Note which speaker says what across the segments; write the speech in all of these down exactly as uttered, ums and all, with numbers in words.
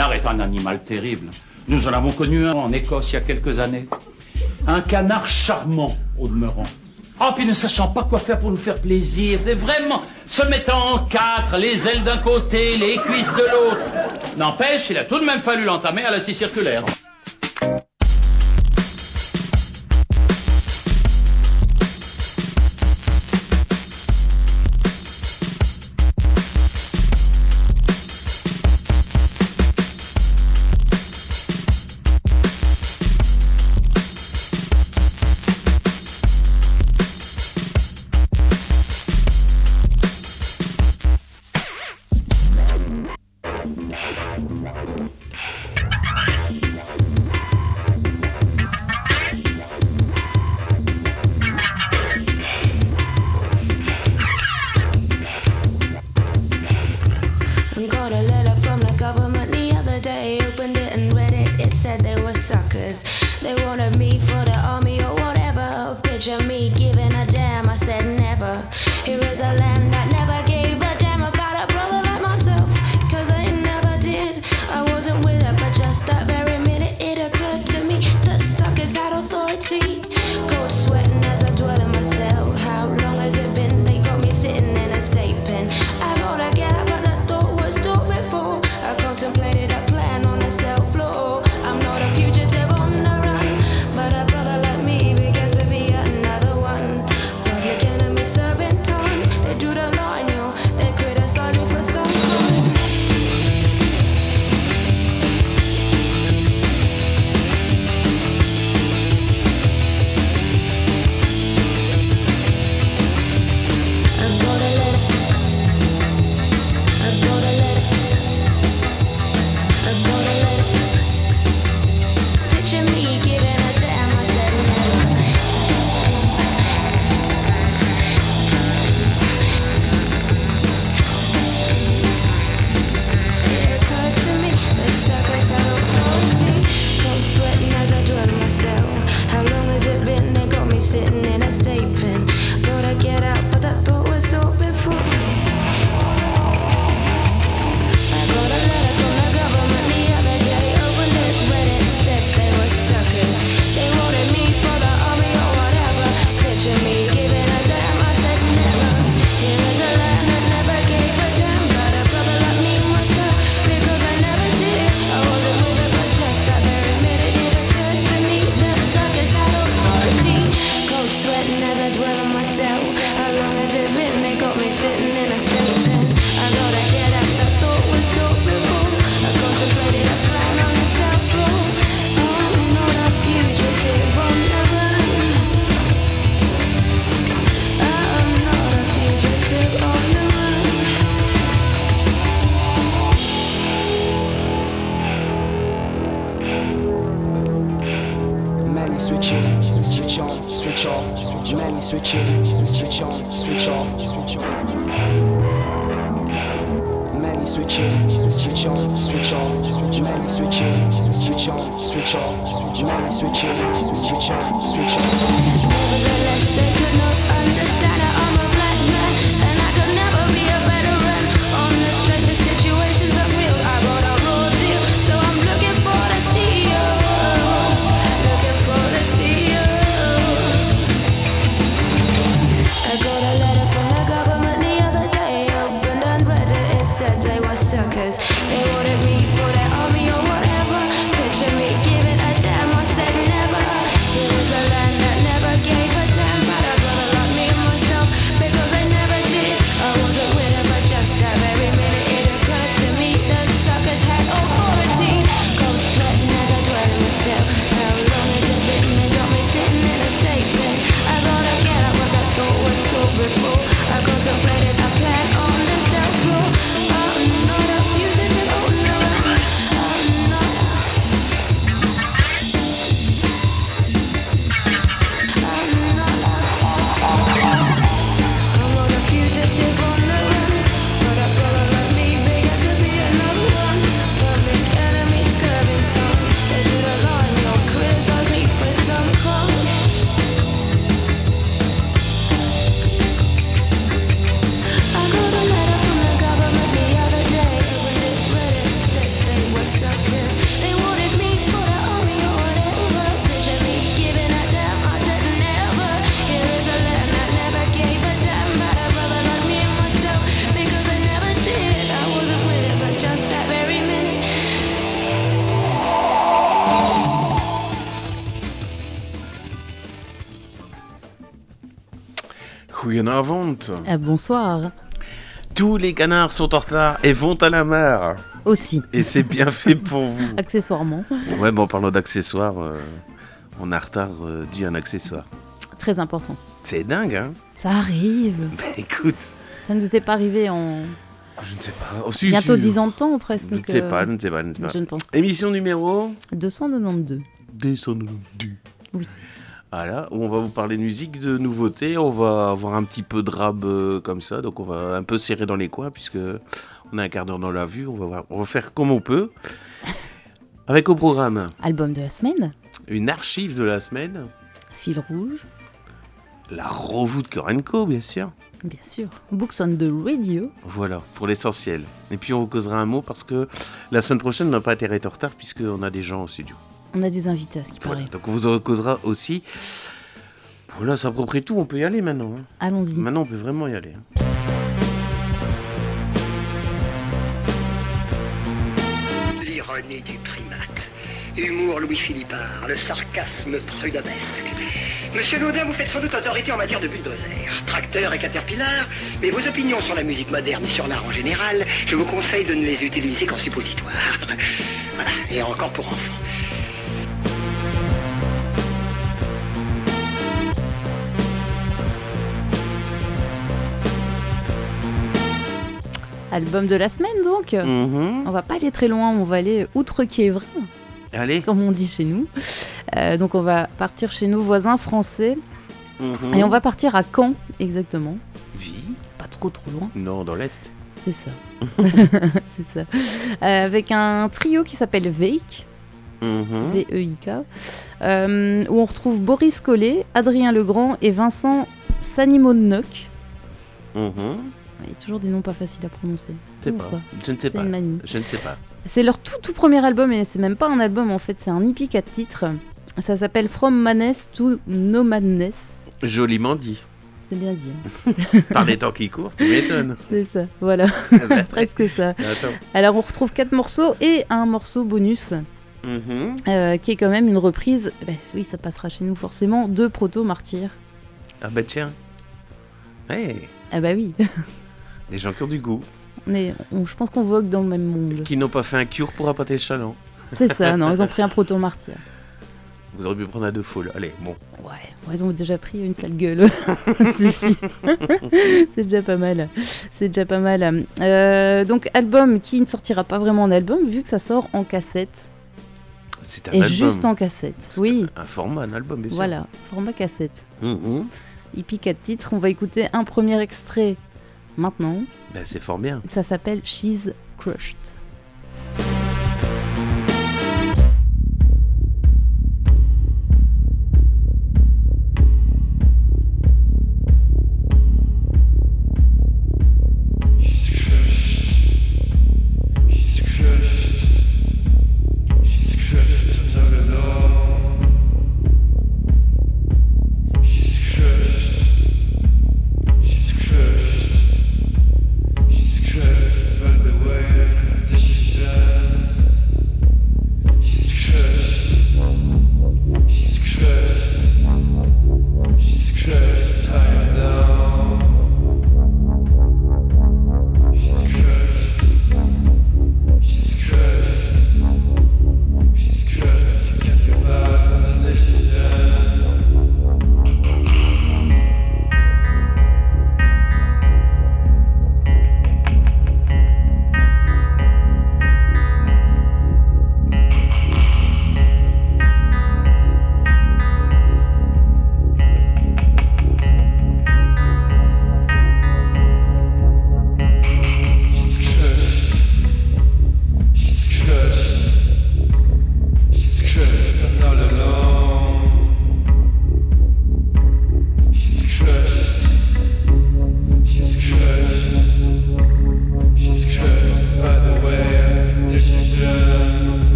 Speaker 1: canard est un animal terrible. Nous en avons connu un en Écosse il y a quelques années. Un canard charmant, au demeurant. Oh, puis ne sachant pas quoi faire pour nous faire plaisir, c'est vraiment se mettant en quatre, les ailes d'un côté, les cuisses de l'autre. N'empêche, il a tout de même fallu l'entamer à la scie circulaire.
Speaker 2: It was a land that never gave a damn, but a brother like me must Goedenavond.
Speaker 3: Ah, bonsoir.
Speaker 2: Tous les canards sont en retard et vont à la mer.
Speaker 3: Aussi.
Speaker 2: Et c'est bien fait pour vous.
Speaker 3: Accessoirement.
Speaker 2: Ouais, bon, en parlant d'accessoires, euh, on a retard euh, dû à un accessoire.
Speaker 3: Très important.
Speaker 2: C'est dingue, hein?
Speaker 3: Ça arrive.
Speaker 2: Bah écoute.
Speaker 3: Ça ne nous est pas arrivé en...
Speaker 2: Je ne sais pas. Oh, si,
Speaker 3: Bientôt
Speaker 2: si.
Speaker 3: dix ans de temps, presque.
Speaker 2: Je ne sais pas, je ne sais pas, je ne sais pas.
Speaker 3: Je ne pense pas.
Speaker 2: Émission numéro
Speaker 3: deux cent quatre-vingt-douze.
Speaker 2: deux cent quatre-vingt-douze.
Speaker 3: Oui.
Speaker 2: Voilà, où on va vous parler de musique, de nouveautés. On va avoir un petit peu de rab euh, comme ça, donc on va un peu serrer dans les coins puisque on a un quart d'heure dans la vue. On va, voir, on va faire comme on peut. Avec au programme
Speaker 3: Album de la semaine.
Speaker 2: une archive de la semaine,
Speaker 3: Fil rouge.
Speaker 2: la revue de Korenko, bien sûr.
Speaker 3: Bien sûr. Books on the Radio.
Speaker 2: Voilà, pour l'essentiel. Et puis on vous causera un mot parce que la semaine prochaine, on n'a pas intérêt à être en retard puisqu'on a des gens au studio.
Speaker 3: On a des invités à ce qui
Speaker 2: Voilà,
Speaker 3: paraît.
Speaker 2: donc on vous en causera aussi. Voilà, c'est à peu près tout. On peut y aller maintenant. hein.
Speaker 3: Allons-y.
Speaker 2: Maintenant, on peut vraiment y aller. hein.
Speaker 4: L'ironie du primate. Humour Louis-Philippard, le sarcasme prudhommesque. Monsieur Laudin, vous faites sans doute autorité en matière de bulldozer, tracteur et caterpillar, mais vos opinions sur la musique moderne et sur l'art en général, je vous conseille de ne les utiliser qu'en suppositoire. Voilà, et encore pour enfants.
Speaker 3: Album de la semaine, donc.
Speaker 2: Mhm.
Speaker 3: On va pas aller très loin. On va aller outre-Quiévrain,
Speaker 2: Allez.
Speaker 3: comme on dit chez nous. Euh, donc, on va partir chez nos voisins français.
Speaker 2: Mhm.
Speaker 3: Et on va partir à Caen, exactement.
Speaker 2: Vie.
Speaker 3: Pas trop, trop loin.
Speaker 2: Non, dans l'Est.
Speaker 3: C'est ça. C'est ça. Euh, avec un trio qui s'appelle Veik,
Speaker 2: Mhm.
Speaker 3: V E I K, euh, où on retrouve Boris Collet, Adrien Legrand et Vincent Sanimonok.
Speaker 2: Mhm.
Speaker 3: Il y a toujours des noms pas faciles à prononcer.
Speaker 2: Je sais
Speaker 3: Ou
Speaker 2: pas.
Speaker 3: pas
Speaker 2: Je ne sais
Speaker 3: C'est
Speaker 2: pas.
Speaker 3: une manie.
Speaker 2: Je ne sais pas.
Speaker 3: C'est leur tout tout premier album et c'est même pas un album en fait, c'est un E P quatre titres. Ça s'appelle From Madness to No Madness.
Speaker 2: Joliment dit.
Speaker 3: C'est bien dit. hein.
Speaker 2: Par les temps qui courent, tu m'étonnes.
Speaker 3: C'est ça, voilà,
Speaker 2: Bah,
Speaker 3: presque ça.
Speaker 2: Attends.
Speaker 3: Alors on retrouve quatre morceaux et un morceau bonus
Speaker 2: Mhm.
Speaker 3: euh, qui est quand même une reprise, ben, oui ça passera chez nous forcément, de Proto Martyr.
Speaker 2: Ah bah tiens. Hey,
Speaker 3: Ah bah oui,
Speaker 2: les gens qui ont du goût.
Speaker 3: on est, on- je pense qu'on vogue dans le même monde.
Speaker 2: Qui n'ont pas fait un cure pour appâter le chaland.
Speaker 3: C'est ça, non, ils ont pris un Proto Martyr.
Speaker 2: Vous auriez pu prendre à deux foules. Allez, bon.
Speaker 3: Ouais, ouais, ils ont déjà pris une sale gueule. Ça suffit. C'est déjà pas mal. C'est déjà pas mal. Euh, donc, album qui ne sortira pas vraiment en album, vu que ça sort en cassette.
Speaker 2: C'est un
Speaker 3: Et
Speaker 2: album.
Speaker 3: juste en cassette.
Speaker 2: C'est
Speaker 3: Oui,
Speaker 2: Un format, un album, bien sûr.
Speaker 3: voilà, format cassette.
Speaker 2: Mhm.
Speaker 3: E P quatre titres. On va écouter un premier extrait maintenant.
Speaker 2: Ben, c'est fort bien.
Speaker 3: Ça s'appelle She's Crushed.
Speaker 5: She's crushed by the weight of the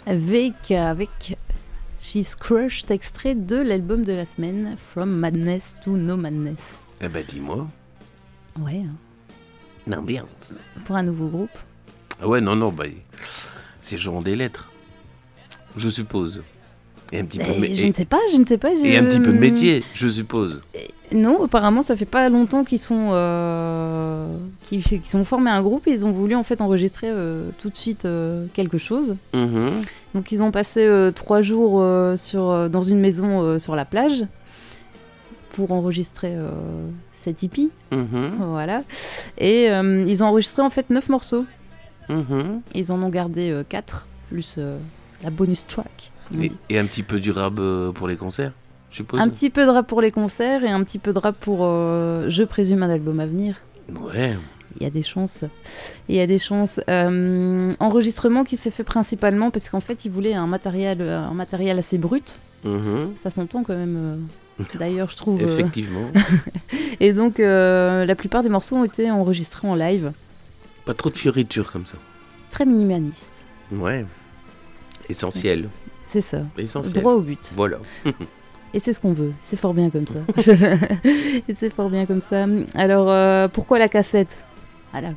Speaker 3: avec, avec She's Crushed, extrait de l'album de la semaine, From Madness to No Madness.
Speaker 2: Eh ben dis-moi.
Speaker 3: Ouais.
Speaker 2: L'ambiance.
Speaker 3: Pour un nouveau groupe.
Speaker 2: Ah ouais, non, non, bah, c'est genre des lettres, je suppose. Et un petit peu de
Speaker 3: Et
Speaker 2: mé-
Speaker 3: je
Speaker 2: et,
Speaker 3: ne sais pas, je ne sais pas.
Speaker 2: et
Speaker 3: je-
Speaker 2: un petit peu de métier, je suppose.
Speaker 3: Non, apparemment, ça fait pas longtemps qu'ils sont, euh, qu'ils, qu'ils sont formés un groupe et ils ont voulu en fait enregistrer euh, tout de suite euh, quelque chose.
Speaker 2: Mhm.
Speaker 3: Donc ils ont passé euh, trois jours euh, sur, euh, dans une maison euh, sur la plage pour enregistrer euh, cet hippie.
Speaker 2: Mhm.
Speaker 3: Voilà. Et euh, ils ont enregistré en fait neuf morceaux.
Speaker 2: Mhm.
Speaker 3: Ils en ont gardé euh, quatre, plus euh, la bonus track. on
Speaker 2: Et,
Speaker 3: dit.
Speaker 2: et un petit peu du rap euh, pour les concerts, je suppose.
Speaker 3: Un petit peu de rap pour les concerts et un petit peu de rap pour, euh, je présume, un album à venir.
Speaker 2: Ouais.
Speaker 3: Il y a des chances. Il y a des chances. Euh, enregistrement qui s'est fait principalement parce qu'en fait, ils voulaient un matériel, un matériel assez brut.
Speaker 2: Mhm.
Speaker 3: Ça s'entend quand même. euh, D'ailleurs, je trouve. euh,
Speaker 2: Effectivement.
Speaker 3: Et donc, euh, la plupart des morceaux ont été enregistrés en live.
Speaker 2: Pas trop de fioritures comme ça.
Speaker 3: Très minimaliste.
Speaker 2: Ouais. Essentiel.
Speaker 3: C'est ça.
Speaker 2: Essentiel.
Speaker 3: Droit au but.
Speaker 2: Voilà.
Speaker 3: Et c'est ce qu'on veut. C'est fort bien comme ça. Et c'est fort bien comme ça. Alors, euh, pourquoi la cassette? Voilà.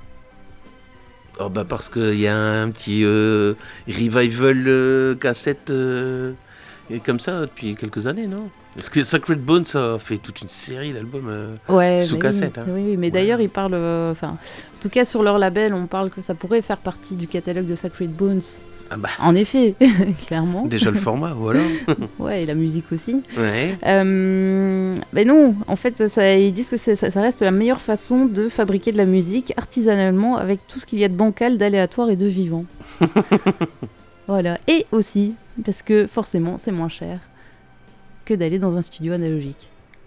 Speaker 2: Oh bah parce qu'il y a un petit euh, revival euh, cassette euh, et comme ça depuis quelques années, non? Parce que Sacred Bones a fait toute une série d'albums euh,
Speaker 3: Ouais,
Speaker 2: sous
Speaker 3: bah
Speaker 2: cassette.
Speaker 3: Oui,
Speaker 2: hein.
Speaker 3: oui, oui, mais
Speaker 2: Ouais.
Speaker 3: d'ailleurs, ils parlent. euh, Enfin, en tout cas, sur leur label, on parle que ça pourrait faire partie du catalogue de Sacred Bones.
Speaker 2: Ah bah,
Speaker 3: En effet, clairement.
Speaker 2: déjà le format, voilà.
Speaker 3: Ouais, et la musique aussi.
Speaker 2: Ouais.
Speaker 3: Euh, mais non, en fait, ça, ils disent que c'est- ça, ça reste la meilleure façon de fabriquer de la musique artisanalement avec tout ce qu'il y a de bancal, d'aléatoire et de vivant. Voilà. Et aussi, parce que forcément, c'est moins cher que d'aller dans un studio analogique.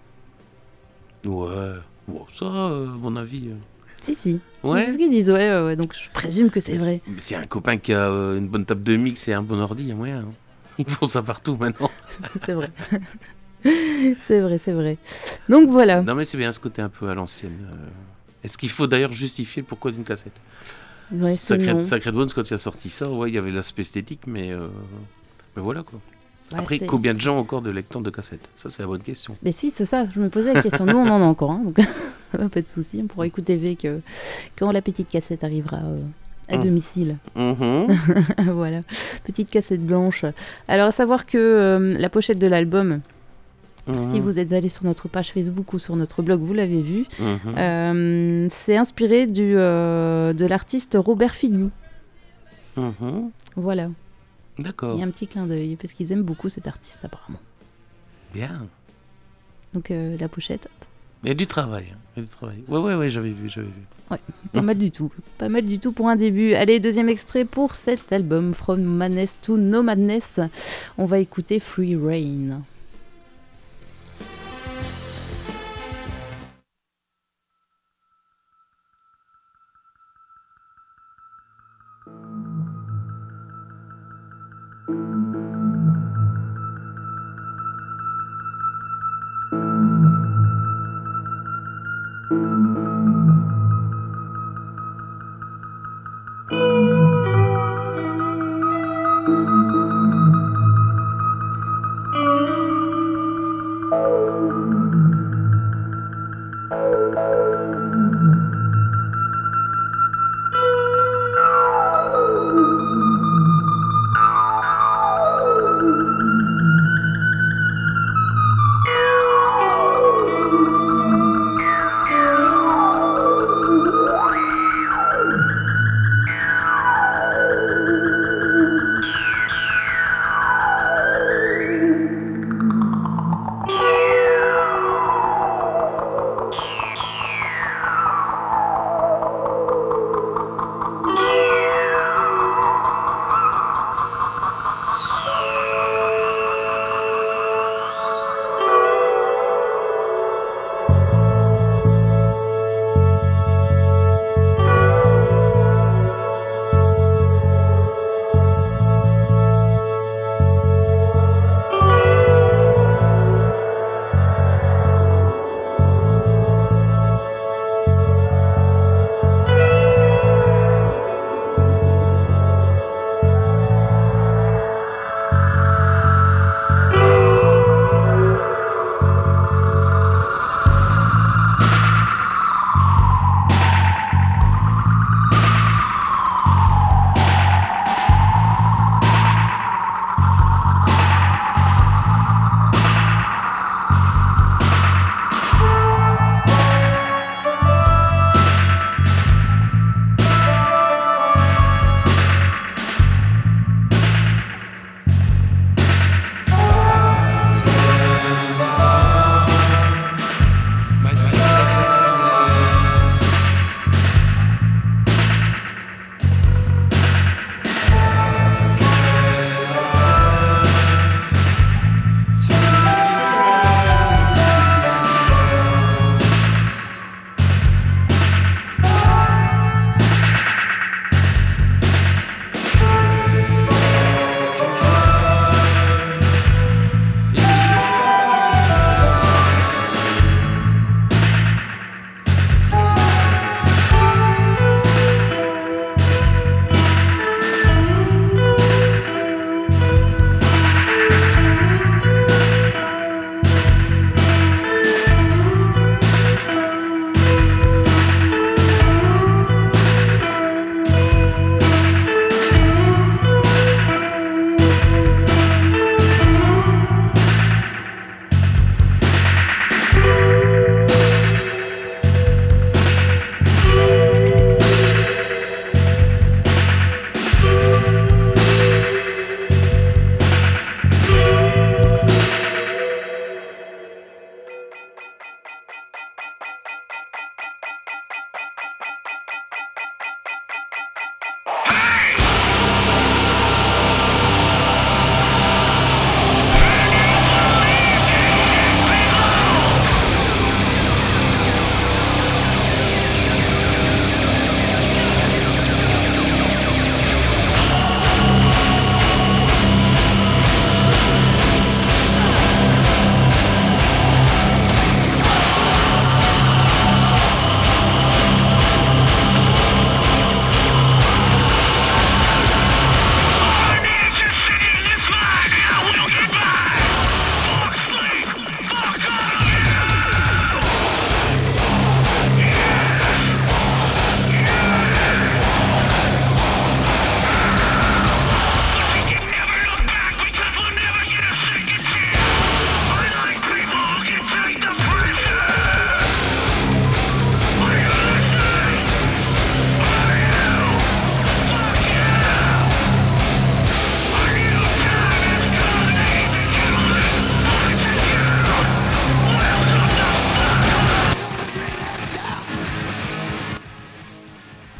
Speaker 2: Ouais. Bon, ça, euh, à mon avis. euh,
Speaker 3: Si, si.
Speaker 2: Ouais.
Speaker 3: C'est ce qu'ils disent, ouais, ouais, ouais. Donc je présume que c'est vrai.
Speaker 2: Mais C'est un copain qui a euh, une bonne table de mix et un bon ordi, il y a moyen. hein. Ils font ça partout maintenant.
Speaker 3: C'est vrai. C'est vrai, c'est vrai. Donc voilà.
Speaker 2: Non mais c'est bien ce côté un peu à l'ancienne. euh. Est-ce qu'il faut d'ailleurs justifier le pourquoi d'une cassette?
Speaker 3: Ouais, c'est non.
Speaker 2: Sacred, Sacred Bones, quand il a sorti ça, ouais, il y avait l'aspect esthétique, mais, euh, mais voilà quoi.
Speaker 3: Ouais,
Speaker 2: Après,
Speaker 3: c'est-
Speaker 2: combien de gens ont encore de lecteurs de cassettes? Ça, c'est la bonne question.
Speaker 3: Mais si, c'est ça, je me posais la question. Nous, on en a encore, hein, donc pas de souci. On pourra écouter V que quand la petite cassette arrivera euh, à
Speaker 2: Mm.
Speaker 3: domicile.
Speaker 2: Mhm.
Speaker 3: Voilà, petite cassette blanche. Alors, à savoir que euh, la pochette de l'album, si
Speaker 2: Mhm.
Speaker 3: vous êtes allé sur notre page Facebook ou sur notre blog, vous l'avez vu,
Speaker 2: Mhm.
Speaker 3: euh, c'est inspiré du, euh, de l'artiste Robert Figny.
Speaker 2: Mhm.
Speaker 3: Voilà,
Speaker 2: D'accord.
Speaker 3: il y a un petit clin d'œil parce qu'ils aiment beaucoup cet artiste apparemment.
Speaker 2: Bien.
Speaker 3: Donc, euh, la pochette,
Speaker 2: Il y a du travail. hein. Il y a du travail. Ouais, ouais, ouais, j'avais vu, j'avais vu.
Speaker 3: pas mal du tout. Pas mal du tout pour un début. Allez, deuxième extrait pour cet album, From Madness to No Madness. On va écouter Free Reign.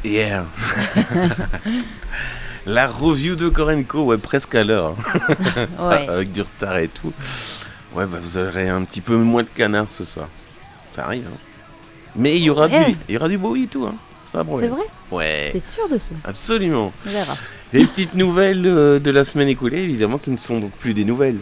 Speaker 2: Yeah. La review de Korenko, ouais, presque à l'heure.
Speaker 3: Ouais.
Speaker 2: Avec du retard et tout. Ouais, bah vous aurez un petit peu moins de canards ce soir. Ça arrive, hein. Mais il y aura,
Speaker 3: Ouais.
Speaker 2: du, il y aura du bruit et tout, hein. Pas de
Speaker 3: C'est
Speaker 2: problème.
Speaker 3: vrai?
Speaker 2: Ouais.
Speaker 3: T'es sûr de ça?
Speaker 2: Absolument.
Speaker 3: On verra.
Speaker 2: Les petites nouvelles euh, de la semaine écoulée, évidemment, qui ne sont donc plus des nouvelles.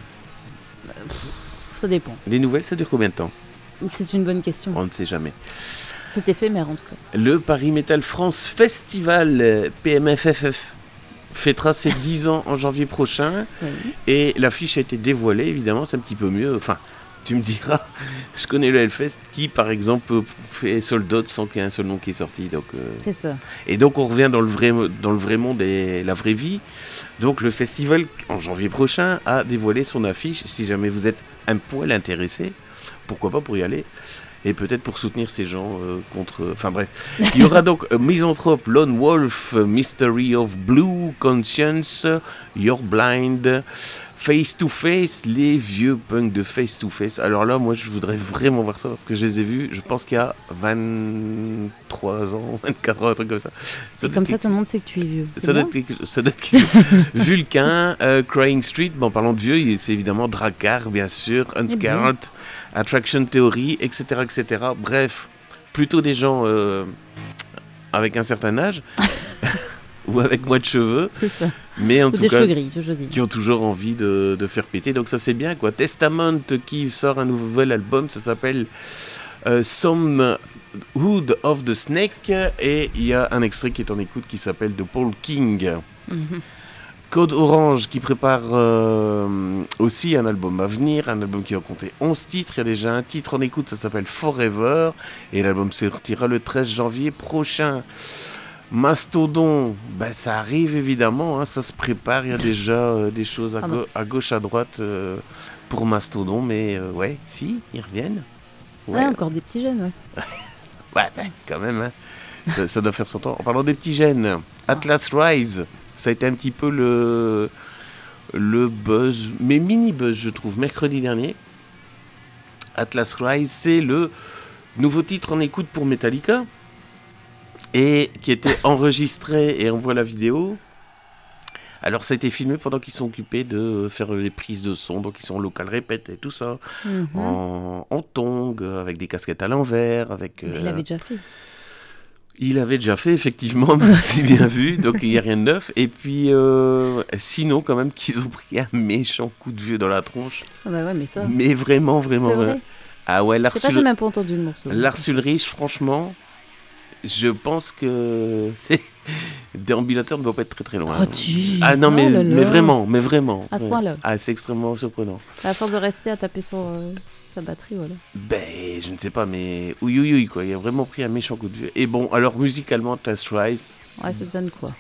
Speaker 3: Ça dépend.
Speaker 2: Les nouvelles, ça dure combien de temps?
Speaker 3: C'est une bonne question.
Speaker 2: On ne sait jamais.
Speaker 3: C'est éphémère en tout cas.
Speaker 2: Le Paris Metal France Festival euh, P M F F F fêtera ses dix ans en janvier prochain.
Speaker 3: Oui.
Speaker 2: Et l'affiche a été dévoilée, évidemment, c'est un petit peu mieux. Enfin, tu me diras, je connais le Hellfest qui, par exemple, fait sold out sans qu'il y ait un seul nom qui est sorti. Donc, euh,
Speaker 3: C'est ça.
Speaker 2: Et donc, on revient dans le vrai, dans le vrai monde et la vraie vie. Donc, le festival, en janvier prochain, a dévoilé son affiche. Si jamais vous êtes un poil intéressé, pourquoi pas pour y aller. Et peut-être pour soutenir ces gens euh, contre... Enfin bref. Il y aura donc euh, Misanthrope, Lone Wolf, euh, Mystery of Blue, Conscience, You're Blind, Face to Face, les vieux punks de Face to Face. Alors là, moi, je voudrais vraiment voir ça parce que je les ai vus, je pense qu'il y a vingt-trois ans, vingt-quatre ans, un truc comme ça. ça
Speaker 3: Et comme ça, tout le monde sait que tu es vieux. C'est
Speaker 2: Ça doit,
Speaker 3: bien.
Speaker 2: être quelque, ça doit être quelque chose. Vulcain, euh, Crying Street, bon, en parlant de vieux, il- c'est évidemment Drakkar, bien sûr, Unscarred, Attraction Theory, et cetera, et cetera. Bref, plutôt des gens euh, avec un certain âge, ou avec moins de cheveux,
Speaker 3: C'est ça.
Speaker 2: mais en
Speaker 3: Ou
Speaker 2: tout
Speaker 3: des
Speaker 2: cas,
Speaker 3: cheveux gris, je dis.
Speaker 2: qui ont toujours envie de, de faire péter. Donc ça, c'est bien, quoi. Testament qui sort un nouvel album, ça s'appelle euh, Some Hood of the Snake, et il y a un extrait qui est en écoute qui s'appelle de Paul King.
Speaker 3: Mhm.
Speaker 2: Code Orange qui prépare euh, aussi un album à venir, un album qui va compter onze titres. Il y a déjà un titre en écoute, ça s'appelle Forever, et l'album sortira le treize janvier prochain. Mastodon, ben, ça arrive évidemment, hein, ça se prépare, il y a déjà euh, des choses à,
Speaker 3: Pardon.
Speaker 2: go- à gauche, à droite euh, pour Mastodon, mais euh, ouais, si, ils reviennent. Ouais,
Speaker 3: Ah, encore des petits jeunes, ouais.
Speaker 2: ouais ben, quand même, hein. ça, ça doit faire son temps. En parlant des petits gènes, Atlas Rise, ça a été un petit peu le, le buzz, mais mini buzz je trouve, mercredi dernier. Atlas Rise, c'est le nouveau titre en écoute pour Metallica, et qui était enregistré, et on voit la vidéo. Alors ça a été filmé pendant qu'ils sont occupés de faire les prises de son, donc ils sont en local répète et tout ça,
Speaker 3: Mhm.
Speaker 2: en, en tongs, avec des casquettes à l'envers, avec...
Speaker 3: Mais
Speaker 2: euh,
Speaker 3: il l'avait déjà fait.
Speaker 2: il avait déjà fait, effectivement, c'est bien vu, donc il n'y a rien de neuf. Et puis, euh, sinon, quand même, qu'ils ont pris un méchant coup de vieux dans la tronche.
Speaker 3: Ah bah ouais, mais ça.
Speaker 2: Mais vraiment, vraiment,
Speaker 3: C'est
Speaker 2: vraiment.
Speaker 3: vrai.
Speaker 2: Ah ouais,
Speaker 3: Je sais pas,
Speaker 2: Lars
Speaker 3: j'ai même pas entendu le morceau.
Speaker 2: Lars Ulrich, franchement, je pense que c'est... Déambulateur ne doit pas être très très loin.
Speaker 3: Oh, tu-
Speaker 2: Ah non, mais,
Speaker 3: Oh là là.
Speaker 2: mais vraiment, mais vraiment.
Speaker 3: À ce
Speaker 2: Ouais.
Speaker 3: point-là.
Speaker 2: Ah, c'est extrêmement surprenant.
Speaker 3: À force de rester à taper sur euh, sa batterie, voilà.
Speaker 2: Ben, je ne sais pas, mais ouïe, ouïe, ouïe, quoi. Il a vraiment pris un méchant coup de vieux. Et bon, alors, musicalement, Atlas Rise,
Speaker 3: Ouais, ça te donne quoi?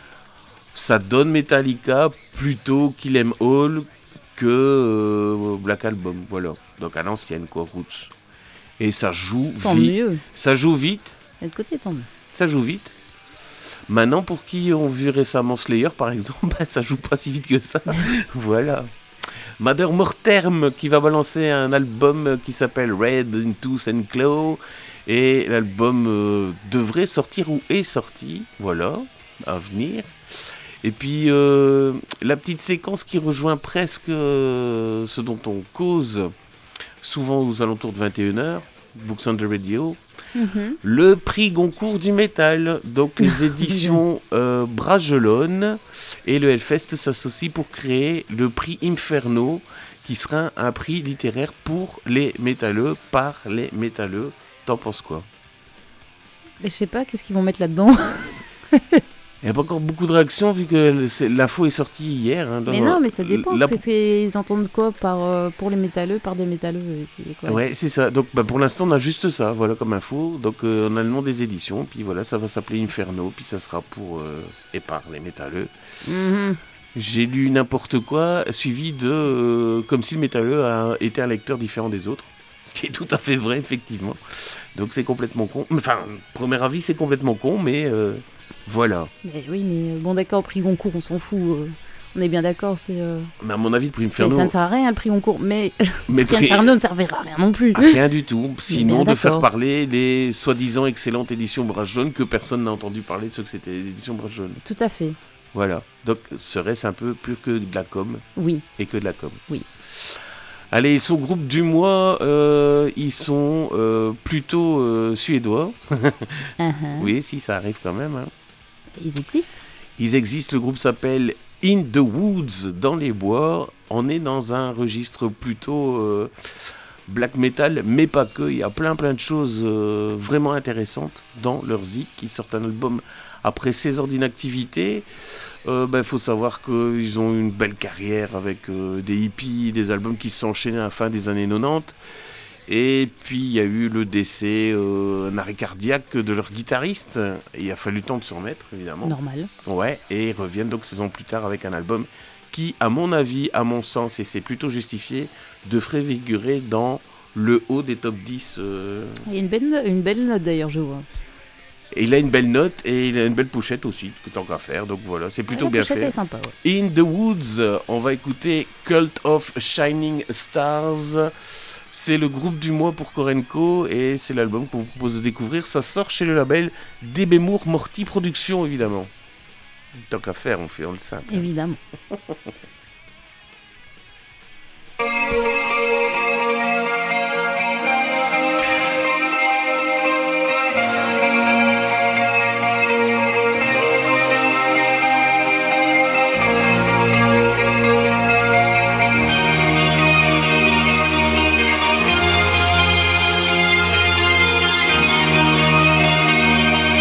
Speaker 2: ça donne Metallica plutôt Kill 'Em All que euh, Black Album, voilà. Donc à l'ancienne, quoi, Roots. Et ça joue
Speaker 3: Tant
Speaker 2: vite.
Speaker 3: mieux.
Speaker 2: Ça joue vite.
Speaker 3: Et de côté, tant mieux.
Speaker 2: Ça joue vite. Maintenant, pour qui ont vu récemment Slayer, par exemple, bah, ça joue pas si vite que ça. Voilà. Mother Morterm qui va balancer un album qui s'appelle Red in Tooth and Claw. Et l'album euh, devrait sortir ou est sorti. Voilà, à venir. Et puis, euh, la petite séquence qui rejoint presque euh, ce dont on cause souvent aux alentours de vingt et une heures, Books on the Radio.
Speaker 3: Mhm.
Speaker 2: Le prix Goncourt du métal, donc les éditions euh, Bragelonne et le Hellfest s'associent pour créer le prix Inferno, qui sera un prix littéraire pour les métalleux, par les métalleux. T'en penses quoi?
Speaker 3: Et je sais pas, qu'est-ce qu'ils vont mettre là-dedans?
Speaker 2: Il n'y a pas encore beaucoup de réactions vu que c'est- l'info est sortie hier. Hein, dans-
Speaker 3: Mais non, mais ça dépend.
Speaker 2: la-
Speaker 3: C'est- c'est- Ils entendent quoi par, euh, pour les métalleux, par des métalleux euh, c'est quoi?
Speaker 2: Ouais, c'est ça. Donc bah, pour l'instant, on a juste ça, voilà, comme info. Donc euh, on a le nom des éditions, puis voilà, ça va s'appeler Inferno, puis ça sera pour euh, et par les métalleux.
Speaker 3: Mhm.
Speaker 2: J'ai lu n'importe quoi, suivi de euh, comme si le métalleux a été un lecteur différent des autres. Ce qui est tout à fait vrai, effectivement. Donc c'est complètement con. Enfin, premier avis, c'est complètement con, mais euh, voilà.
Speaker 3: Mais oui, mais euh, bon, d'accord, prix Goncourt, on s'en fout. euh. On est bien d'accord, c'est. Euh...
Speaker 2: Mais à mon avis, le prix
Speaker 3: mais
Speaker 2: Inferno.
Speaker 3: ça ne sert à rien le prix concours, mais.
Speaker 2: Mais
Speaker 3: le prix Inferno ne servira à rien non plus.
Speaker 2: à rien du tout. Sinon,
Speaker 3: bien
Speaker 2: de faire
Speaker 3: d'accord.
Speaker 2: parler les soi-disant excellentes éditions Brasse Jaune que personne n'a entendu parler de ce que c'était l'édition Brasse Jaune.
Speaker 3: Tout à fait.
Speaker 2: Voilà. Donc, serait-ce un peu plus que de la com
Speaker 3: Oui.
Speaker 2: et que de la com.
Speaker 3: Oui.
Speaker 2: Allez, son groupe du mois, euh, ils sont euh, plutôt euh, suédois.
Speaker 3: Uh-huh.
Speaker 2: Oui, si, ça arrive quand même. Hein.
Speaker 3: Ils existent.
Speaker 2: Ils existent, le groupe s'appelle In the Woods, dans les bois. On est dans un registre plutôt euh, black metal, mais pas que. Il y a plein plein de choses euh, vraiment intéressantes dans leur zik. Ils sortent un album après seize ans d'inactivité. Il euh, ben, faut savoir qu'ils ont une belle carrière avec euh, des hippies, des albums qui se sont enchaînés à la fin des années quatre-vingt-dix. Et puis il y a eu le décès, euh, un arrêt cardiaque de leur guitariste. Et il a fallu le temps de se remettre, évidemment.
Speaker 3: Normal.
Speaker 2: Ouais, et ils reviennent donc seize ans plus tard avec un album qui, à mon avis, à mon sens, et c'est plutôt justifié, devrait figurer dans le haut des top dix. Euh...
Speaker 3: Il y a une belle, une belle note d'ailleurs, je vois.
Speaker 2: Et il a une belle note et il a une belle pochette aussi, que tant qu'à faire. Donc voilà, c'est plutôt
Speaker 3: La
Speaker 2: bien
Speaker 3: pochette
Speaker 2: fait.
Speaker 3: est sympa, ouais.
Speaker 2: In the Woods, on va écouter Cult of Shining Stars. C'est le groupe du mois pour Korenko et c'est l'album qu'on vous propose de découvrir. Ça sort chez le label D B Moore Morty Productions, évidemment. Tant qu'à faire, on fait on le simple.
Speaker 3: Évidemment.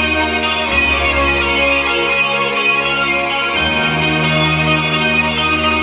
Speaker 5: Thank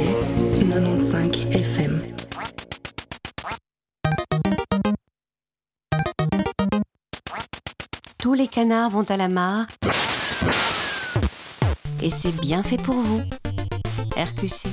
Speaker 5: quatre-vingt-quinze F M.
Speaker 6: Tous les canards vont à la mare. Et c'est bien fait pour vous. R Q C.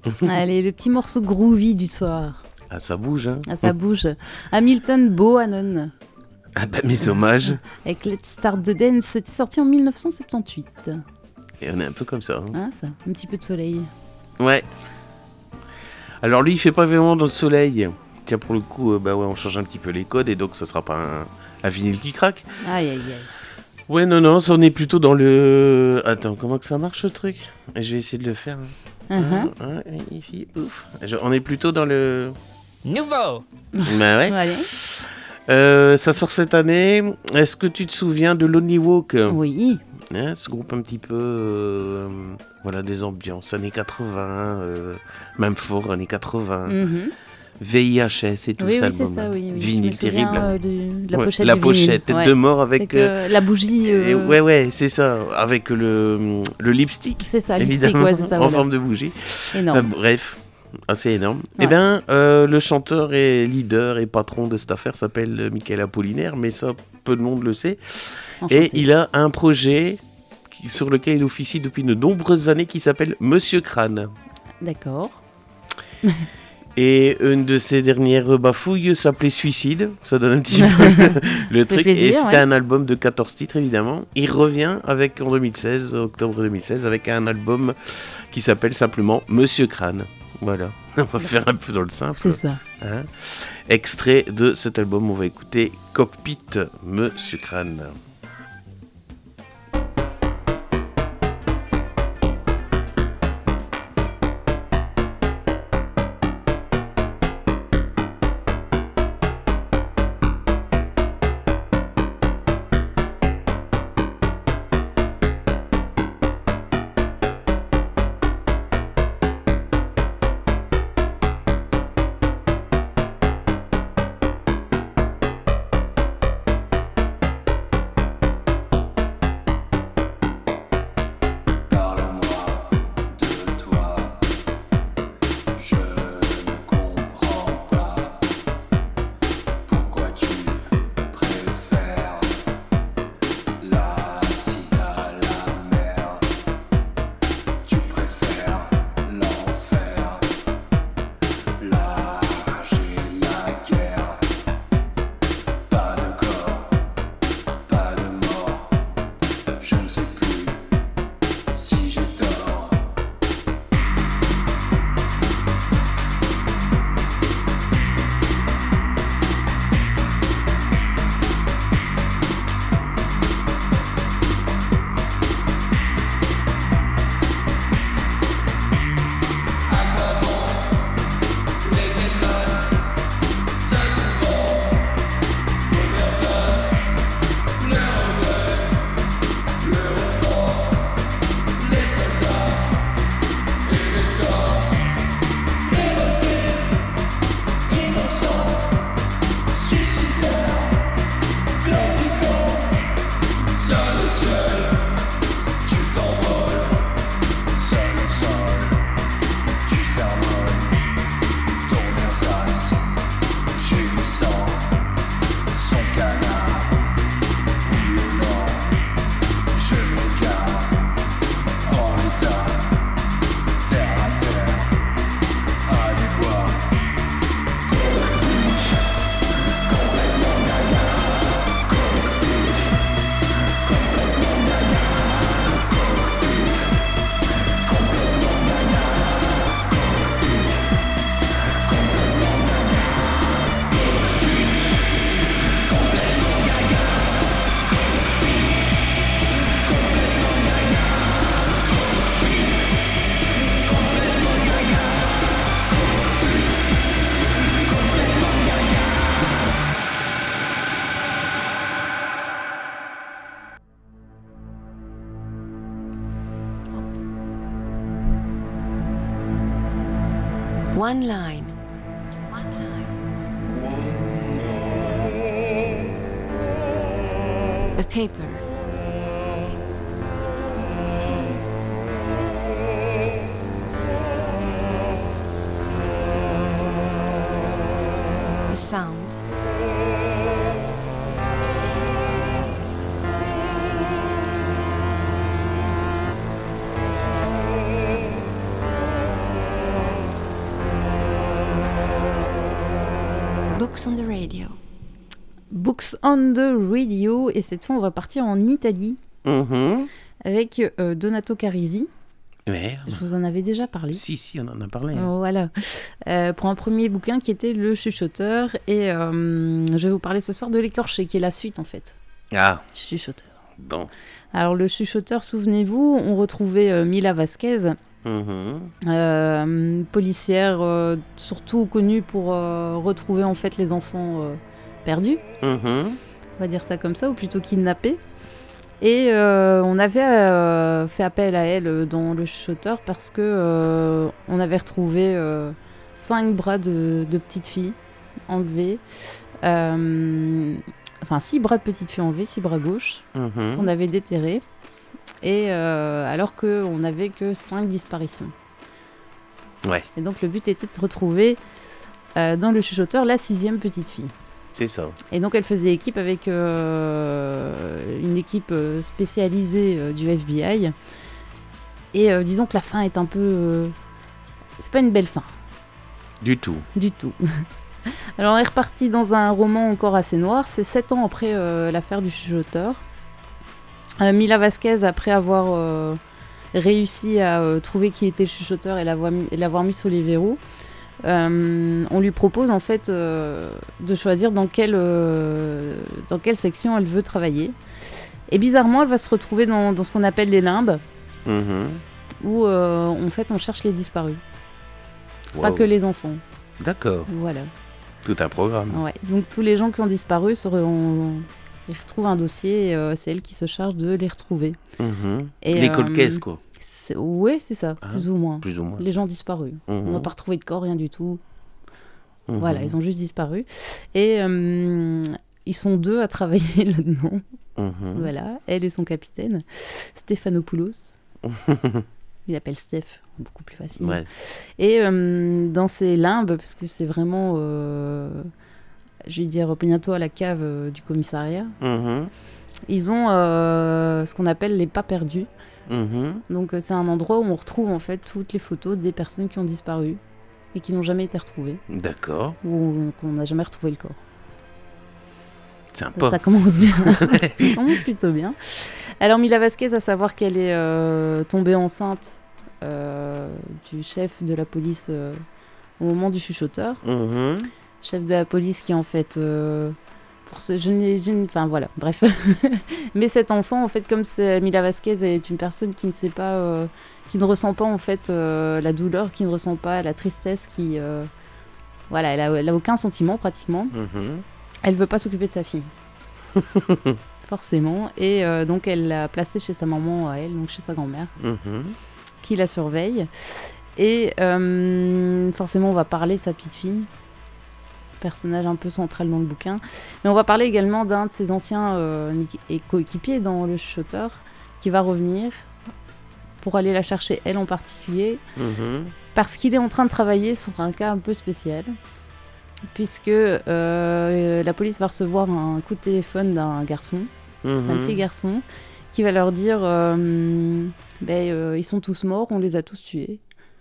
Speaker 3: Allez, le petit morceau groovy du soir.
Speaker 2: Ah, ça bouge, hein.
Speaker 3: Ah, ça bouge. Hamilton Bohannon.
Speaker 2: Ah bah, mes hommages.
Speaker 3: Avec Let's Start the Dance, c'était sorti en mille neuf cent soixante-dix-huit.
Speaker 2: Et on est un peu comme ça. Hein.
Speaker 3: Ah, ça, un petit peu de soleil.
Speaker 2: Ouais. Alors lui, il fait pas vraiment dans le soleil. Tiens, pour le coup, euh, bah ouais, on change un petit peu les codes et donc ça sera pas un, un vinyle qui craque.
Speaker 3: Aïe, aïe, aïe.
Speaker 2: Ouais, non, non, ça on est plutôt dans le... Attends, comment que ça marche, ce truc? Je vais essayer de le faire.
Speaker 3: Uh-huh.
Speaker 2: Ah, ouais, ici, ouf. Je- On est plutôt dans le...
Speaker 5: Nouveau.
Speaker 2: Bah ouais.
Speaker 3: Allez.
Speaker 2: Euh, ça sort cette année. Est-ce que tu te souviens de Lonely Walk?
Speaker 3: Oui.
Speaker 2: Hein, ce groupe un petit peu... euh, voilà, des ambiances années quatre-vingts, euh, même fort années quatre-vingts.
Speaker 3: Mhm.
Speaker 2: V I H S et tout
Speaker 3: Oui,
Speaker 2: ça.
Speaker 3: oui, c'est ça, oui. oui. Je
Speaker 2: Vinyle
Speaker 3: me souviens,
Speaker 2: terrible.
Speaker 3: euh, du- de la
Speaker 2: Ouais,
Speaker 3: pochette
Speaker 2: la
Speaker 3: du vinyle.
Speaker 2: pochette, tête
Speaker 3: Ouais.
Speaker 2: de mort avec...
Speaker 3: Avec,
Speaker 2: euh,
Speaker 3: euh, la bougie.
Speaker 2: et
Speaker 3: euh,
Speaker 2: ouais, ouais, c'est ça. Avec le, le lipstick.
Speaker 3: C'est ça, lipstick,
Speaker 2: Évidemment,
Speaker 3: ouais, c'est ça.
Speaker 2: en
Speaker 3: Voilà.
Speaker 2: forme de bougie.
Speaker 3: Énorme.
Speaker 2: Euh, bref, assez énorme.
Speaker 3: Ouais.
Speaker 2: Eh bien, euh, le chanteur et leader et patron de cette affaire s'appelle euh, Michael Apollinaire, mais ça, peu de monde le sait.
Speaker 3: Enchanté.
Speaker 2: Et il a un projet qui- sur lequel il officie depuis de nombreuses années qui s'appelle Monsieur Crâne.
Speaker 3: D'accord.
Speaker 2: Et une de ses dernières bafouilles s'appelait Suicide. Ça donne un petit peu le truc.
Speaker 3: plaisir,
Speaker 2: et c'était
Speaker 3: ouais.
Speaker 2: un album de quatorze titres, évidemment. Il revient avec, en deux mille seize, octobre deux mille seize, avec un album qui s'appelle simplement Monsieur Crâne. Voilà. On va faire un peu dans le simple.
Speaker 3: C'est ça.
Speaker 2: Hein. Extrait de cet album, on va écouter Cockpit, Monsieur Crâne.
Speaker 7: Parle-moi de toi, je ne comprends pas pourquoi tu préfères l'acide à la mer, tu préfères l'enfer, la rage et la guerre, pas de corps, pas de mort, je ne sais plus si j'ai tort. Seul au ciel, tu t'envoles. Seul au sol, tu sermonnes. Ton ersatz, gémissant. Son canard, violent. Je me garde en l'état. Terre à terre, adéquat.
Speaker 6: One line. One line. A paper. A sound. Books on the Radio.
Speaker 3: Books on the Radio, et cette fois on va partir en Italie
Speaker 2: Mhm.
Speaker 3: avec euh, Donato Carisi.
Speaker 2: Merde.
Speaker 3: Je vous en avais déjà parlé.
Speaker 2: Si, si, on en a parlé. hein.
Speaker 3: Euh, Voilà, Euh, pour un premier bouquin qui était Le Chuchoteur, et euh, je vais vous parler ce soir de L'Écorché, qui est la suite en fait
Speaker 2: Ah,
Speaker 3: du Chuchoteur.
Speaker 2: bon.
Speaker 3: Alors Le Chuchoteur, souvenez-vous, on retrouvait euh, Mila Vasquez,
Speaker 2: Mhm.
Speaker 3: euh, policière euh, surtout connue pour euh, retrouver en fait les enfants euh, perdus,
Speaker 2: Mhm.
Speaker 3: on va dire ça comme ça, ou plutôt kidnappés. Et euh, on avait euh, fait appel à elle dans Le Chuchoteur parce que euh, on avait retrouvé euh, cinq bras de, de petites filles enlevés. Euh, enfin, six bras de petites filles enlevés, six bras gauches,
Speaker 2: Mhm.
Speaker 3: qu'on avait déterrés. Et euh, alors qu'on n'avait que cinq disparitions.
Speaker 2: Ouais,
Speaker 3: Et donc le but était de retrouver euh, dans Le Chuchoteur la sixième petite fille.
Speaker 2: c'est ça.
Speaker 3: Et donc elle faisait équipe avec euh, une équipe euh, spécialisée euh, du F B I. Et euh, disons que la fin est un peu... euh, c'est pas une belle fin,
Speaker 2: Du tout.
Speaker 3: du tout. Alors on est reparti dans un roman encore assez noir. C'est sept ans après euh, l'affaire du Chuchoteur. Euh, Mila Vasquez, après avoir euh, réussi à euh, trouver qui était le chuchoteur et l'avoir mis, et l'avoir mis sous les verrous, euh, on lui propose en fait euh, de choisir dans quelle, euh, dans quelle section elle veut travailler. Et bizarrement, elle va se retrouver dans, dans ce qu'on appelle les limbes,
Speaker 2: Mhm.
Speaker 3: où euh, en fait on cherche les disparus, pas
Speaker 2: Wow.
Speaker 3: que les enfants.
Speaker 2: D'accord.
Speaker 3: Voilà.
Speaker 2: Tout un programme.
Speaker 3: Ouais. Donc tous les gens qui ont disparu seront... Ils retrouvent un dossier et euh, c'est elle qui se charge de les retrouver.
Speaker 2: Mhm.
Speaker 3: Et,
Speaker 2: L'école
Speaker 3: euh,
Speaker 2: caisse, quoi.
Speaker 3: C'est- Ouais, c'est ça,
Speaker 2: Hein,
Speaker 3: plus ou moins.
Speaker 2: Plus ou moins.
Speaker 3: Les gens disparus.
Speaker 2: Mhm.
Speaker 3: On n'a pas retrouvé de corps, rien du tout.
Speaker 2: Mhm.
Speaker 3: Voilà, ils ont juste disparu. Et euh, ils sont deux à travailler là-dedans.
Speaker 2: Mhm.
Speaker 3: Voilà, elle et son capitaine, Stéphanopoulos. Il appelle Steph, beaucoup plus facile.
Speaker 2: Ouais.
Speaker 3: Et euh, dans ces limbes, parce que c'est vraiment, euh, je vais dire, bientôt à la cave euh, du commissariat,
Speaker 2: Mhm.
Speaker 3: ils ont euh, ce qu'on appelle les pas perdus.
Speaker 2: Mhm.
Speaker 3: Donc euh, c'est un endroit où on retrouve en fait toutes les photos des personnes qui ont disparu et qui n'ont jamais été retrouvées,
Speaker 2: D'accord.
Speaker 3: ou qu'on n'a jamais retrouvé le corps.
Speaker 2: Sympa.
Speaker 3: Ça commence bien, ça commence plutôt bien. Alors Mila Vasquez, à savoir qu'elle est euh, tombée enceinte euh, du chef de la police euh, au moment du chuchoteur.
Speaker 2: Mhm.
Speaker 3: Chef de la police qui en fait... euh, pour ce, je n'ai, je n'ai- enfin voilà, bref. Mais cet enfant, en fait, comme c'est, Mila Vasquez est une personne qui ne sait pas, euh, qui ne ressent pas en fait euh, la douleur, qui ne ressent pas la tristesse, qui, euh, voilà, elle a, elle a aucun sentiment pratiquement.
Speaker 2: Mhm.
Speaker 3: Elle veut pas s'occuper de sa fille, forcément, et euh, donc elle l'a placée chez sa maman à elle, donc chez sa grand-mère,
Speaker 2: Mhm.
Speaker 3: qui la surveille. Et euh, forcément, on va parler de sa petite fille, personnage un peu central dans le bouquin. Mais on va parler également d'un de ses anciens euh, ni- et coéquipiers dans Le Chuchoteur, qui va revenir pour aller la chercher, elle en particulier,
Speaker 2: Mhm.
Speaker 3: parce qu'il est en train de travailler sur un cas un peu spécial, puisque euh, la police va recevoir un coup de téléphone d'un garçon, d'un
Speaker 2: Mhm.
Speaker 3: petit garçon, qui va leur dire euh, ben, euh, ils sont tous morts, on les a tous tués.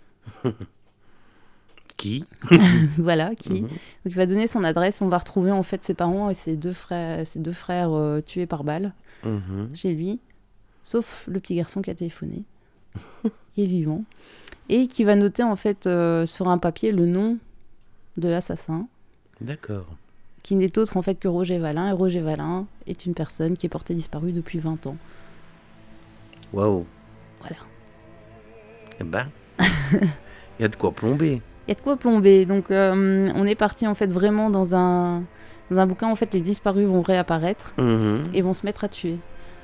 Speaker 2: Qui
Speaker 3: Voilà, qui.
Speaker 2: Mhm.
Speaker 3: Donc il va donner son adresse, on va retrouver en fait ses parents et ses deux frères, ses deux frères euh, tués par balle
Speaker 2: Mhm.
Speaker 3: chez lui, sauf le petit garçon qui a téléphoné, qui est vivant, et qui va noter en fait euh, sur un papier le nom de l'assassin,
Speaker 2: D'accord.
Speaker 3: qui n'est autre en fait que Roger Valin, et Roger Valin est une personne qui est portée disparue depuis vingt ans.
Speaker 2: Waouh.
Speaker 3: Voilà.
Speaker 2: Eh ben, il y a de quoi plomber.
Speaker 3: Il y a de quoi plomber. Donc, euh, on est parti en fait vraiment dans un, dans un bouquin. En fait, les disparus vont réapparaître
Speaker 2: Mhm.
Speaker 3: et vont se mettre à tuer.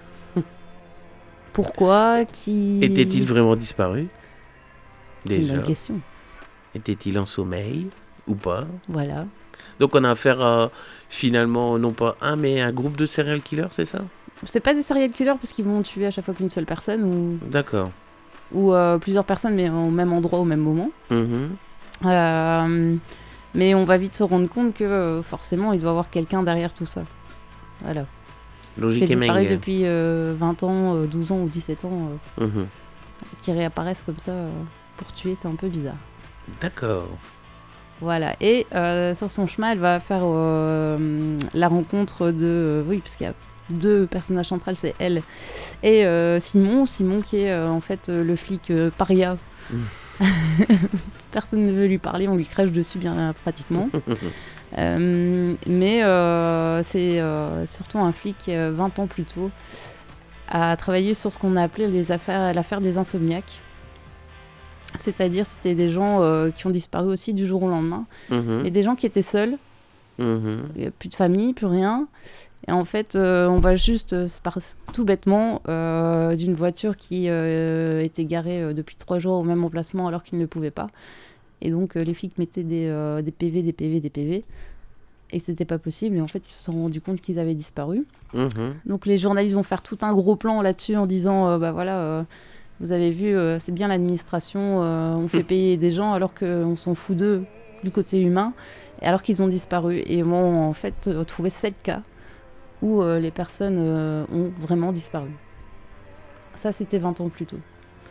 Speaker 3: Pourquoi Qui
Speaker 2: Était-il vraiment disparu
Speaker 3: C'est une
Speaker 2: Déjà.
Speaker 3: bonne question.
Speaker 2: Était-il en sommeil ou pas?
Speaker 3: Voilà.
Speaker 2: Donc on a affaire à finalement non pas un mais un groupe de serial killers, c'est ça?
Speaker 3: C'est pas des serial killers parce qu'ils vont tuer à chaque fois qu'une seule personne ou,
Speaker 2: D'accord.
Speaker 3: ou euh, plusieurs personnes, mais au même endroit, au même moment.
Speaker 2: Mhm.
Speaker 3: Euh, mais on va vite se rendre compte que euh, forcément, il doit y avoir quelqu'un derrière tout ça. Voilà. Parce
Speaker 2: Logique
Speaker 3: qu'il
Speaker 2: et
Speaker 3: a disparu
Speaker 2: Meng.
Speaker 3: depuis euh, vingt ans, euh, douze ans ou dix-sept ans, euh,
Speaker 2: Mhm.
Speaker 3: qui réapparaissent comme ça euh, pour tuer, c'est un peu bizarre.
Speaker 2: D'accord.
Speaker 3: Voilà. Et euh, sur son chemin, elle va faire euh, la rencontre de... euh, oui, parce qu'il y a deux personnages centrales, c'est elle et euh, Simon. Simon qui est euh, en fait euh, le flic euh, paria. Mmh. Personne ne veut lui parler, on lui crèche dessus bien euh, pratiquement. euh, mais euh, c'est euh, surtout un flic qui, euh, vingt ans plus tôt, a travaillé sur ce qu'on a appelé les affaires, l'affaire des insomniaques. C'est-à-dire, c'était des gens euh, qui ont disparu aussi du jour au lendemain. Mmh. Et des gens qui étaient seuls. Mmh. Plus de famille, plus rien. Et en fait, euh, on va juste, euh, par, tout bêtement, euh, d'une voiture qui euh, était garée euh, depuis trois jours au même emplacement alors qu'ils ne le pouvaient pas. Et donc, euh, les flics mettaient des, euh, des P V, des P V, des P V. Et c'était pas possible. Et en fait, ils se sont rendus compte qu'ils avaient disparu. Mmh. Donc, les journalistes vont faire tout un gros plan là-dessus en disant, euh, bah voilà... Euh, vous avez vu, euh, c'est bien l'administration, euh, on fait payer des gens alors qu'on s'en fout d'eux du côté humain, et alors qu'ils ont disparu. Et moi, en fait, euh, trouvé sept cas où euh, les personnes euh, ont vraiment disparu. Ça, c'était vingt ans plus tôt.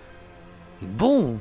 Speaker 2: Bon.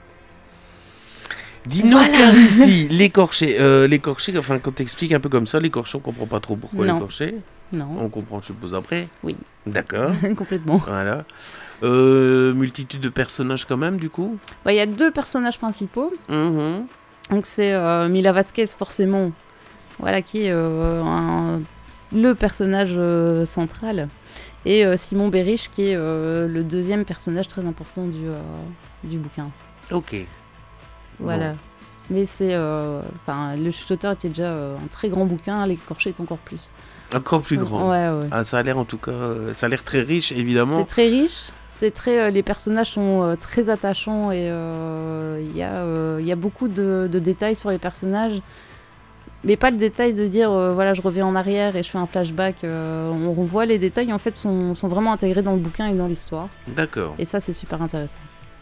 Speaker 2: Dis-nous, voilà. Ici, l'écorché, euh, l'écorché, enfin, quand t'expliques un peu comme ça, l'écorché, on comprend pas trop pourquoi non. l'écorché.
Speaker 3: Non.
Speaker 2: On comprend, je suppose, après.
Speaker 3: Oui.
Speaker 2: D'accord.
Speaker 3: Complètement.
Speaker 2: Voilà. Euh, multitude de personnages quand même, du coup.
Speaker 3: Il bah, y a deux personnages principaux.
Speaker 2: Mmh.
Speaker 3: Donc c'est euh, Mila Vasquez, forcément, voilà, qui est euh, un, le personnage euh, central. Et euh, Simon Berich, qui est euh, le deuxième personnage très important du, euh, du bouquin.
Speaker 2: Ok.
Speaker 3: Voilà. Bon. Mais c'est... Enfin, le chuchoteur était déjà euh, un très grand bouquin, l'écorché est encore plus.
Speaker 2: Encore plus grand.
Speaker 3: Ouais, ouais.
Speaker 2: Ah, ça a l'air en tout cas... Ça a l'air très riche, évidemment.
Speaker 3: C'est très riche. C'est très, euh, les personnages sont euh, très attachants et il euh, y, euh, y a beaucoup de, de détails sur les personnages. Mais pas le détail de dire, euh, voilà, je reviens en arrière et je fais un flashback. Euh, on revoit les détails, en fait, sont, sont vraiment intégrés dans le bouquin et dans l'histoire.
Speaker 2: D'accord.
Speaker 3: Et ça, c'est super intéressant.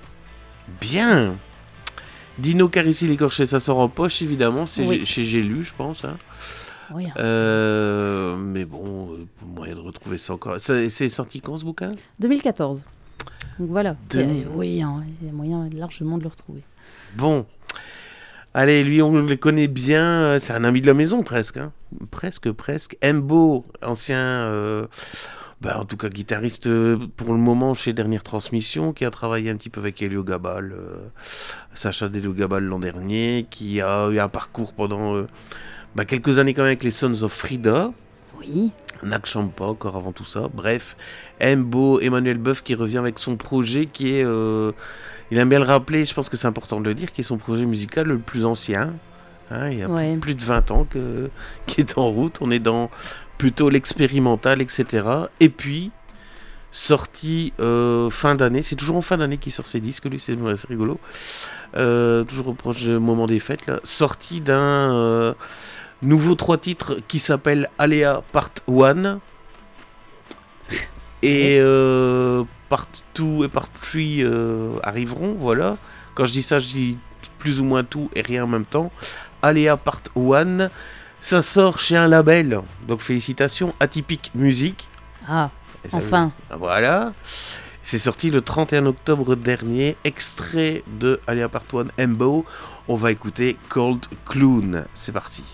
Speaker 2: Bien. Dino Carissi l'écorché, ça sort en poche, évidemment. C'est oui. chez J'ai lu, je pense. Hein.
Speaker 3: Oui,
Speaker 2: euh, mais bon, moyen de retrouver ça encore. Ça, c'est sorti quand, ce bouquin ?
Speaker 3: deux mille quatorze. Donc voilà.
Speaker 2: De...
Speaker 3: Il y a, oui, hein, il y a moyen largement de le retrouver.
Speaker 2: Bon. Allez, lui, on le connaît bien. C'est un ami de la maison, presque. Hein. Presque, presque. Mbo, ancien... Euh... Bah, en tout cas, guitariste euh, pour le moment chez Dernière Transmission, qui a travaillé un petit peu avec Elio Gabal, euh, Sacha d'Elio Gabal l'an dernier, qui a eu un parcours pendant euh, bah, quelques années quand même avec les Sons of Frida.
Speaker 3: Oui.
Speaker 2: Nak Champa encore avant tout ça. Bref, Mbo, Emmanuel Boeuf qui revient avec son projet qui est, euh, il aime bien le rappeler, je pense que c'est important de le dire, qui est son projet musical le plus ancien. Hein, il y a ouais. plus de vingt ans que, qui est en route. On est dans plutôt l'expérimental, et cetera. Et puis, sorti euh, fin d'année, c'est toujours en fin d'année qu'il sort ses disques, lui, c'est, c'est rigolo. Euh, toujours au proche du moment des fêtes, là. Sorti d'un euh, nouveau trois titres qui s'appelle Aléa Part un. Et euh, Part deux et Part trois euh, arriveront, voilà. Quand je dis ça, je dis plus ou moins tout et rien en même temps. Aléa Part un. Ça sort chez un label, donc félicitations, Atypique Musique.
Speaker 3: Ah, enfin.
Speaker 2: Veut... Voilà. C'est sorti le trente et un octobre dernier, extrait de Aléa Part un Mbo. On va écouter Cold Clown. C'est parti.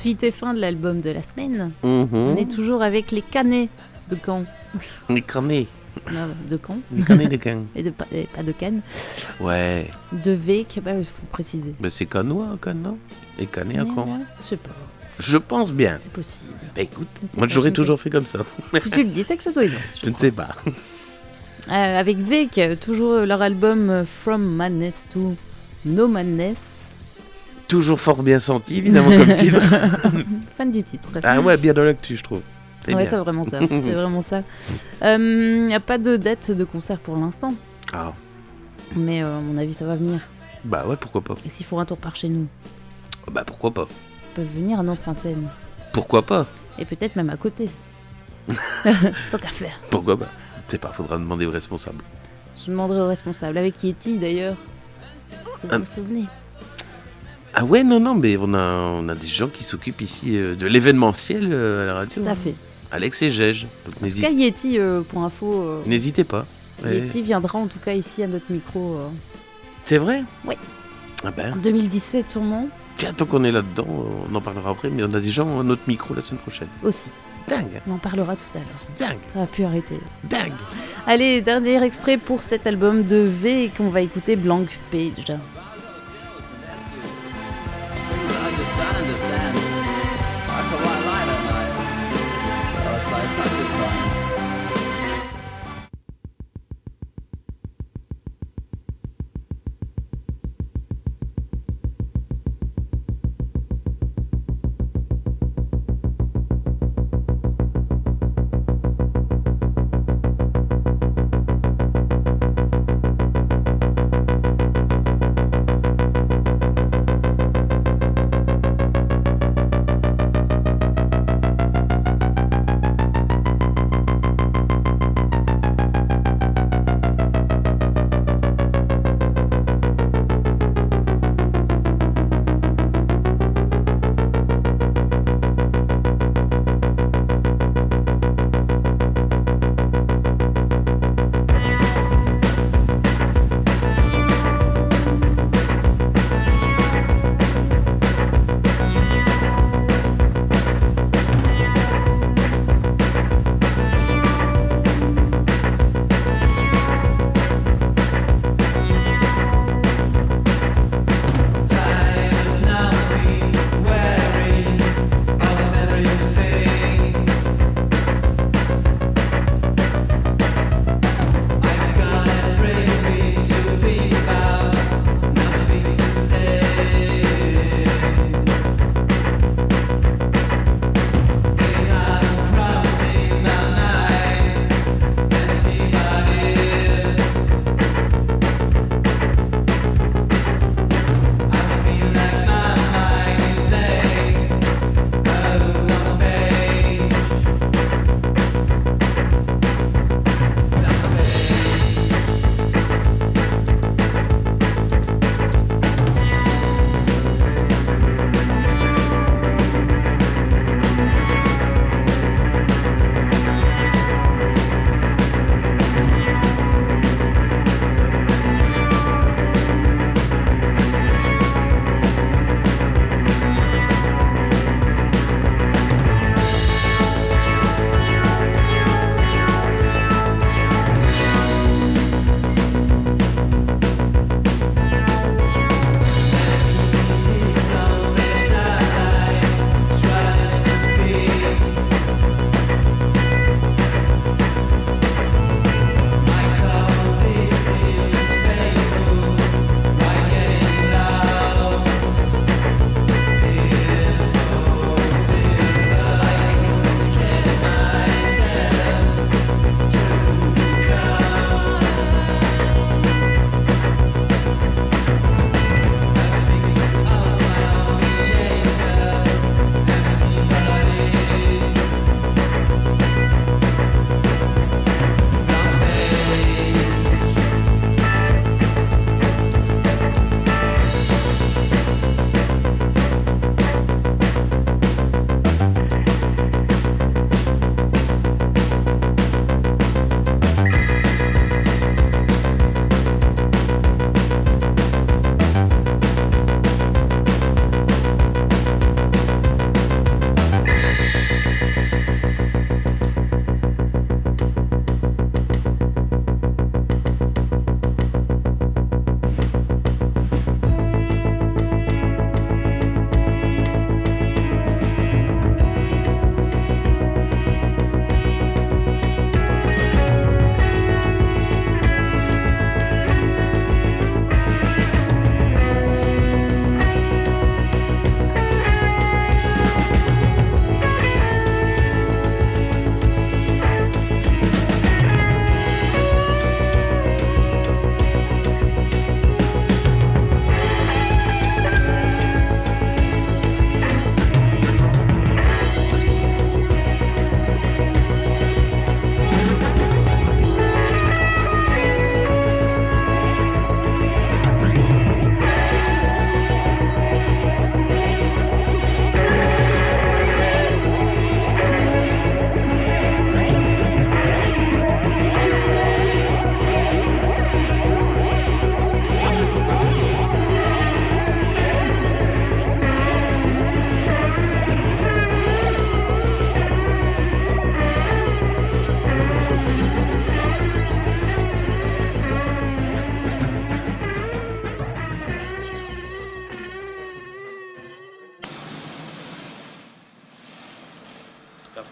Speaker 3: Suite et fin de l'album de la semaine.
Speaker 2: Mhm.
Speaker 3: On est toujours avec les Canets de Caen.
Speaker 2: Les canets.
Speaker 3: Non, de Caen.
Speaker 2: Les canets de Caen.
Speaker 3: Et, de, pa- et pas de Cannes.
Speaker 2: Ouais.
Speaker 3: De Vek, bah, il faut préciser.
Speaker 2: Ben, c'est canois, Cannes, non? Et canets à Caen.
Speaker 3: Je sais pas,
Speaker 2: Je pense bien.
Speaker 3: c'est possible.
Speaker 2: Bah écoute,
Speaker 3: Je ne sais
Speaker 2: moi
Speaker 3: pas,
Speaker 2: j'aurais
Speaker 3: je ne
Speaker 2: toujours fait comme ça.
Speaker 3: Si tu le dis, c'est que ça soit ils ont.
Speaker 2: Je ne sais pas.
Speaker 3: Euh, avec Vek, toujours leur album euh, From Madness to No Madness.
Speaker 2: Toujours fort bien senti, évidemment, comme titre.
Speaker 3: Fan du titre.
Speaker 2: Ah ouais, bien dans l'actu, je trouve. C'est
Speaker 3: Ouais,
Speaker 2: bien.
Speaker 3: c'est vraiment ça. C'est vraiment ça. Il n'y a pas de date de concert pour l'instant,
Speaker 2: Ah,
Speaker 3: mais euh, à mon avis, ça va venir.
Speaker 2: bah ouais, pourquoi pas.
Speaker 3: Et s'ils font un tour par chez nous,
Speaker 2: Bah pourquoi pas.
Speaker 3: ils peuvent venir à notre antenne.
Speaker 2: Pourquoi pas.
Speaker 3: Et peut-être même à côté. Tant qu'à faire.
Speaker 2: Pourquoi pas. Je sais pas, faudra demander au responsable.
Speaker 3: Je demanderai au responsable. Avec Yeti d'ailleurs. Vous
Speaker 2: Ah.
Speaker 3: vous souvenez?
Speaker 2: Ah ouais, non, non, mais on a, on a des gens qui s'occupent ici euh, de l'événementiel euh, à la radio.
Speaker 3: Tout à fait.
Speaker 2: Alex et Gege. Donc
Speaker 3: En tout
Speaker 2: n'hési-
Speaker 3: cas, Yeti, euh, pour info, euh,
Speaker 2: n'hésitez pas. Ouais.
Speaker 3: Yeti viendra en tout cas ici à notre micro euh,
Speaker 2: C'est vrai?
Speaker 3: Oui.
Speaker 2: Ah ben,
Speaker 3: en deux mille dix-sept sûrement
Speaker 2: tiens, tant qu'on est là-dedans, on en parlera après, mais on a des gens à notre micro la semaine prochaine.
Speaker 3: aussi.
Speaker 2: Dingue,
Speaker 3: On en parlera tout à l'heure.
Speaker 2: dingue,
Speaker 3: Ça va plus arrêter.
Speaker 2: dingue.
Speaker 3: Allez, dernier extrait pour cet album de V qu'on va écouter, Blank Page.
Speaker 7: Things I just don't understand. Like a white light at night. Or it's like touch at times.
Speaker 5: Blank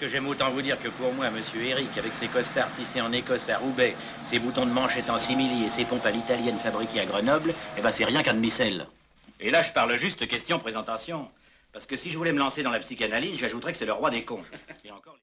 Speaker 5: que j'aime autant vous dire que pour moi, monsieur Eric, avec ses costards tissés en Écosse à Roubaix, ses boutons de manchette en simili et ses pompes à l'italienne fabriquées à Grenoble, eh ben c'est rien qu'un demi-sel. Et là, je parle juste question présentation. Parce que si je voulais me lancer dans la psychanalyse, j'ajouterais que c'est le roi des cons. Et encore...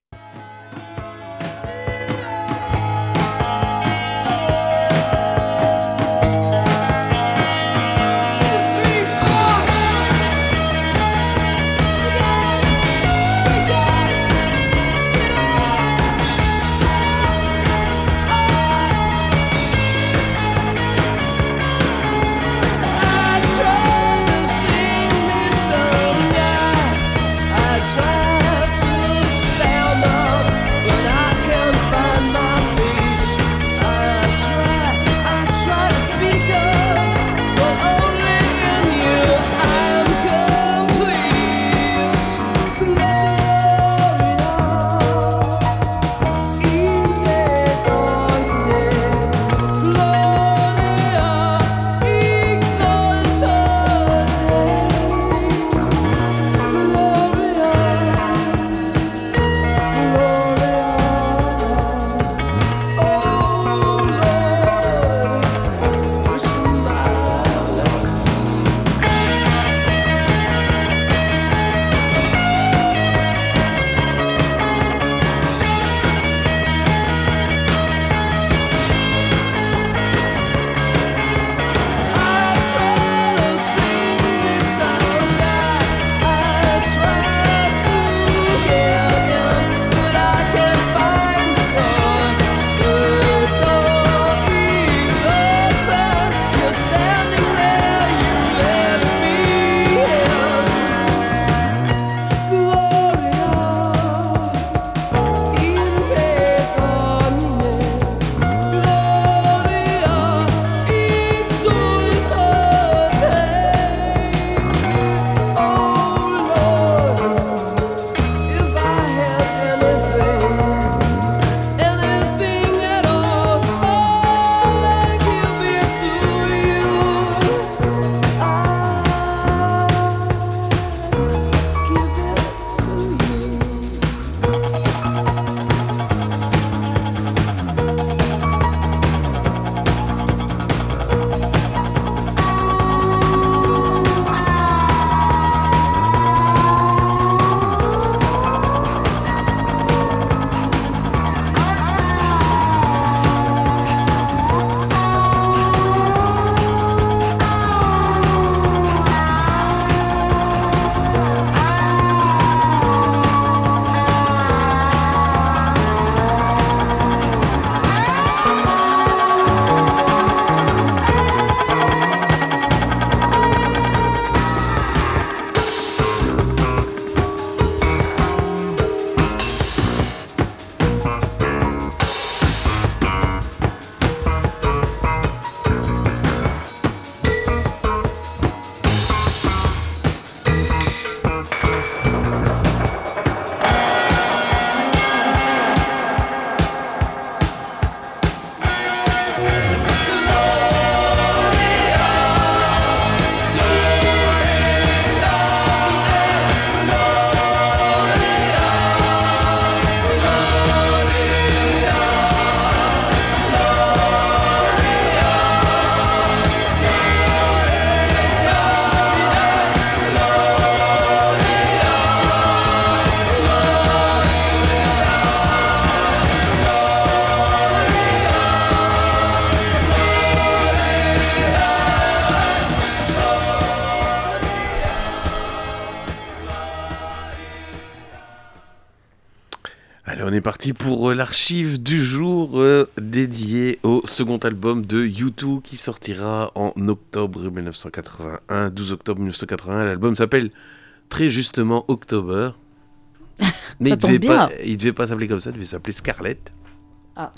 Speaker 2: on est parti pour l'archive du jour euh, dédiée au second album de U deux qui sortira en octobre mille neuf cent quatre-vingt-un, douze octobre mille neuf cent quatre-vingt-un. L'album s'appelle très justement October. Mais il devait, pas, il devait pas s'appeler comme ça, il devait s'appeler Scarlett.
Speaker 3: Ah.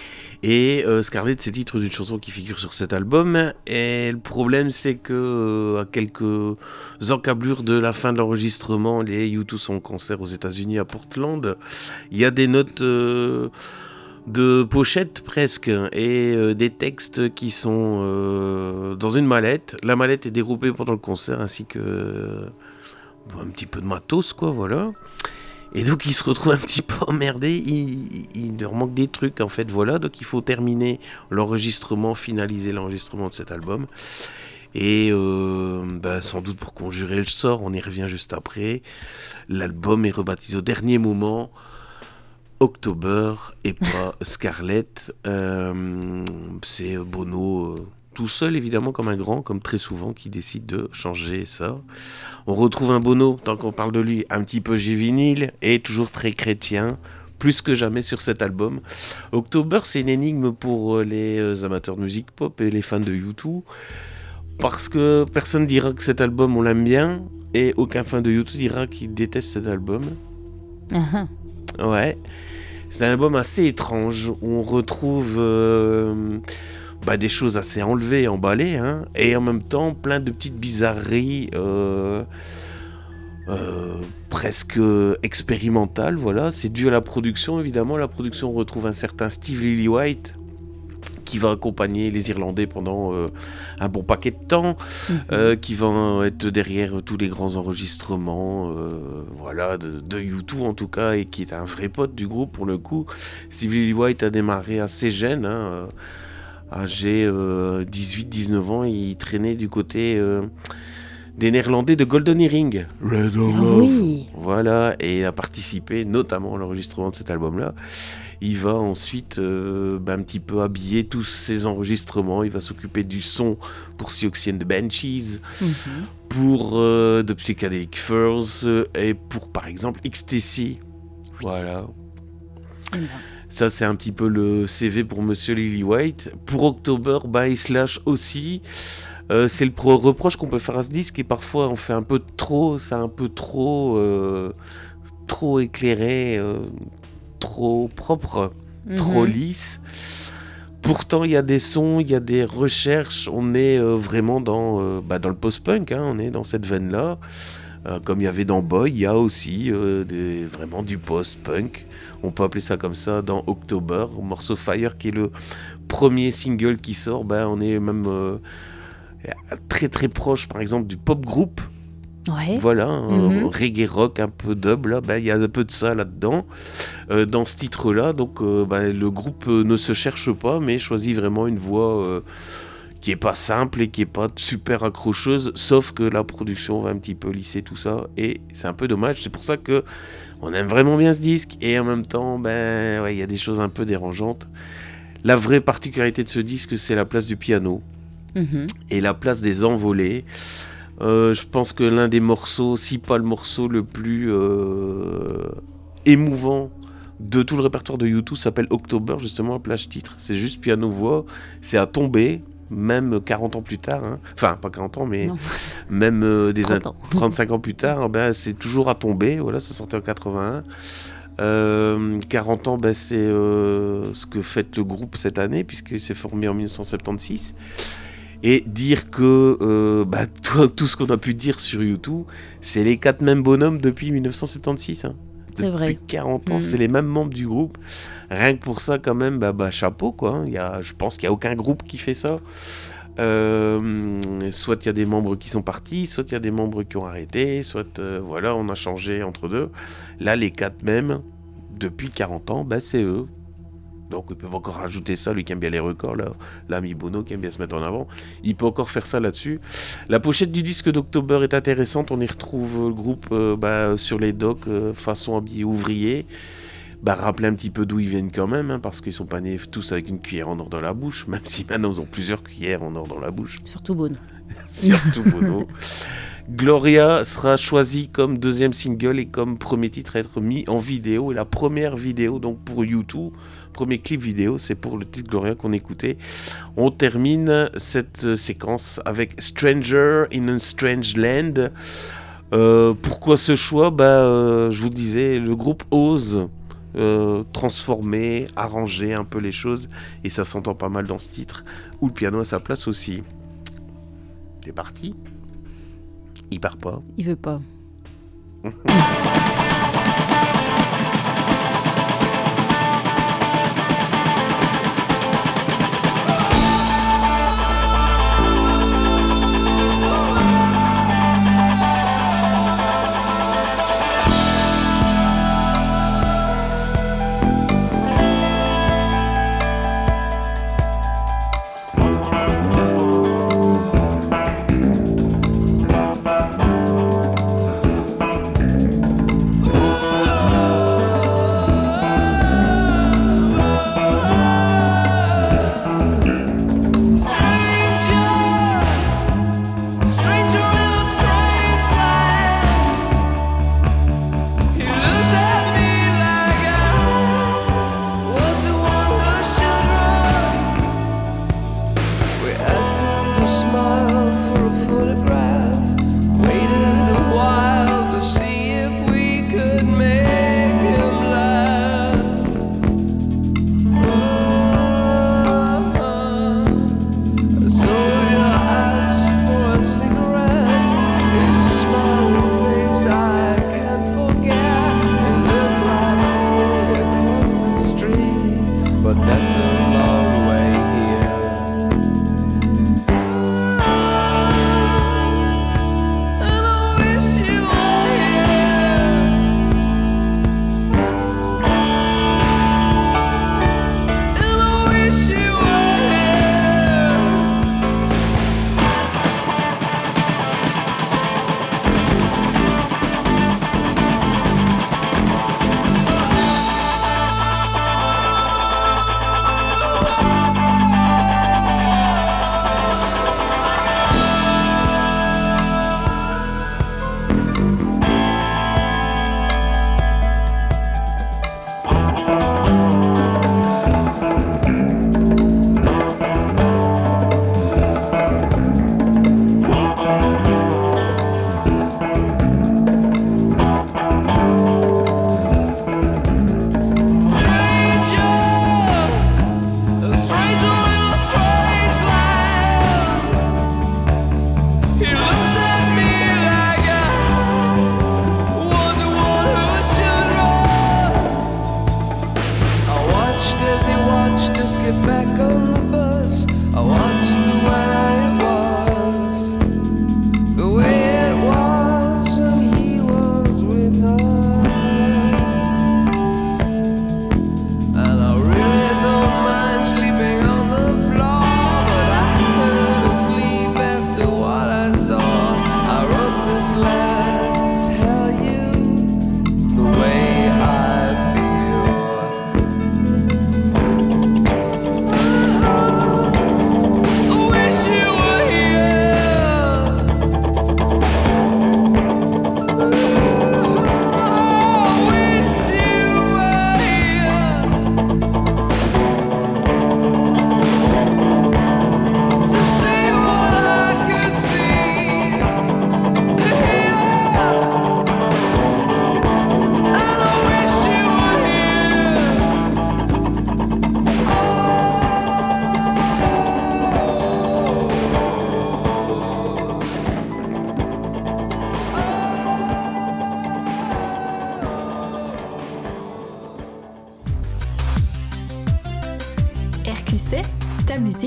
Speaker 2: Et euh, Scarlett, c'est le titre d'une chanson qui figure sur cet album. Et le problème, c'est que euh, à quelques encablures de la fin de l'enregistrement, les U deux sont en concert aux États-Unis à Portland. Il y a des notes euh, de pochette presque et euh, des textes qui sont euh, dans une mallette. La mallette est dérobée pendant le concert ainsi que euh, un petit peu de matos, quoi, voilà. Et donc il se retrouve un petit peu emmerdé, il, il, il leur manque des trucs en fait, voilà, donc il faut terminer l'enregistrement, finaliser l'enregistrement de cet album. Et euh, bah, sans doute pour conjurer le sort, on y revient juste après, l'album est rebaptisé au dernier moment October et pas Scarlett. Euh, c'est Bono... Euh, tout seul, évidemment, comme un grand, comme très souvent, qui décide de changer ça. On retrouve un Bono, tant qu'on parle de lui, un petit peu juvénile et toujours très chrétien, plus que jamais sur cet album. October, c'est une énigme pour les amateurs de musique pop et les fans de U deux, parce que personne dira que cet album, on l'aime bien, et aucun fan de U deux dira qu'il déteste cet album. Uh-huh. Ouais. C'est un album assez étrange, où on retrouve... Euh, Bah, des choses assez enlevées, emballées, hein, et en même temps plein de petites bizarreries euh, euh, presque expérimentales, voilà. C'est dû à la production, évidemment. La production, on retrouve un certain Steve Lillywhite qui va accompagner les Irlandais pendant euh, un bon paquet de temps, mmh. euh, qui va être derrière tous les grands enregistrements, euh, voilà, de, de U deux en tout cas, et qui est un vrai pote du groupe pour le coup. Steve Lillywhite a démarré assez jeune, hein, euh, âgé euh, dix-huit dix-neuf ans, il traînait du côté euh, des Néerlandais de Golden Earring. Red of Love. Oui. Voilà, et il a participé notamment à l'enregistrement de cet album-là. Il va ensuite euh, bah, un petit peu habiller tous ces enregistrements. Il va s'occuper du son pour Siouxsie and the Banshees, mm-hmm. pour euh, The Psychedelic Furs euh, et pour par exemple X T C. Voilà. Mm-hmm. Ça, c'est un petit peu le C V pour Monsieur Lillywhite. Pour October, bah, il se lâche aussi. Euh, c'est le pro- reproche qu'on peut faire à ce disque, et parfois on fait un peu trop, c'est un peu trop, euh, trop éclairé, euh, trop propre, mm-hmm. trop lisse. Pourtant, il y a des sons, il y a des recherches. On est euh, vraiment dans, euh, bah, dans le post-punk, hein, on est dans cette veine-là. Euh, comme il y avait dans Boy, il y a aussi euh, des, vraiment du post-punk. On peut appeler ça comme ça dans October. Au morceau Fire, qui est le premier single qui sort, ben, on est même euh, très très proche, par exemple, du pop group. Ouais. Voilà, mm-hmm. euh, reggae rock, un peu dub, là, ben, y a un peu de ça là-dedans, euh, dans ce titre-là. Donc euh, ben, le groupe euh, ne se cherche pas, mais choisit vraiment une voix... Euh, qui est pas simple et qui est pas super accrocheuse, sauf que la production va un petit peu lisser tout ça, et c'est un peu dommage. C'est pour ça que on aime vraiment bien ce disque, et en même temps, ben, ouais, il y a des choses un peu dérangeantes. La vraie particularité de ce disque, c'est la place du piano, mm-hmm. et la place des envolées. Euh, je pense que l'un des morceaux, si pas le morceau le plus euh, émouvant de tout le répertoire de U deux, s'appelle October, justement, à plage titre. C'est juste piano-voix, c'est à tomber. Même quarante ans plus tard, hein. Enfin pas quarante ans, mais non. même euh, des in- trente-cinq ans plus tard, ben, c'est toujours à tomber. Voilà, ça sortait en quatre-vingt-un. Euh, quarante ans, ben, c'est euh, ce que fête le groupe cette année, puisqu'il s'est formé en dix-neuf cent soixante-seize. Et dire que euh, bah, tout, tout ce qu'on a pu dire sur U deux, c'est les quatre mêmes bonhommes depuis dix-neuf cent soixante-seize. Hein. C'est depuis vrai. quarante ans, mmh. c'est les mêmes membres du groupe. Rien que pour ça, quand même, bah, bah, chapeau, quoi. Il y a, je pense qu'il n'y a aucun groupe qui fait ça. Euh, soit il y a des membres qui sont partis, soit il y a des membres qui ont arrêté, soit euh, voilà, on a changé entre deux. Là, les quatre mêmes, depuis quarante ans, bah, c'est eux. Donc ils peuvent encore rajouter ça, lui qui aime bien les records, là, l'ami Bono qui aime bien se mettre en avant, il peut encore faire ça là-dessus. La pochette du disque d'October est intéressante, on y retrouve le groupe euh, bah, sur les docks, euh, façon habillé ouvrier, bah, rappeler un petit peu d'où ils viennent quand même, hein, parce qu'ils sont pas nés tous avec une cuillère en or dans la bouche, même si maintenant ils ont plusieurs cuillères en or dans la bouche.
Speaker 3: Surtout Bono.
Speaker 2: Surtout Bono. Gloria sera choisi comme deuxième single et comme premier titre à être mis en vidéo, et la première vidéo donc pour U deux, premier clip vidéo, c'est pour le titre Gloria qu'on écoutait. On termine cette séquence avec Stranger in a Strange Land. Euh, pourquoi ce choix? Bah, euh, je vous disais, le groupe ose euh, transformer, arranger un peu les choses, et ça s'entend pas mal dans ce titre, où le piano a sa place aussi. C'est parti. Il part pas.
Speaker 3: Il veut pas.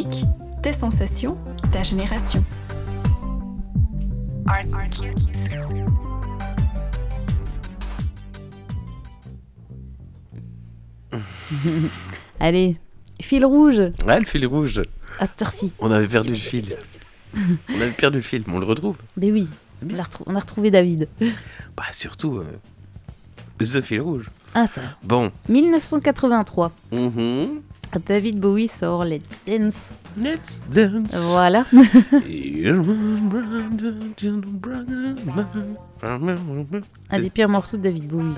Speaker 8: musique, tes sensations, ta génération.
Speaker 3: Allez, fil rouge.
Speaker 2: Ouais, le fil rouge.
Speaker 3: À cette heure-ci.
Speaker 2: On avait perdu le fil. On avait perdu le fil, mais on le retrouve.
Speaker 3: Mais oui, on a, retrou- on a retrouvé David.
Speaker 2: Bah surtout, euh, The Fil Rouge.
Speaker 3: Ah ça.
Speaker 2: Bon.
Speaker 3: dix-neuf cent quatre-vingt-trois.
Speaker 2: Mm-hmm.
Speaker 3: David Bowie sort Let's Dance.
Speaker 2: Let's Dance.
Speaker 3: Voilà. Un des pires morceaux de David Bowie.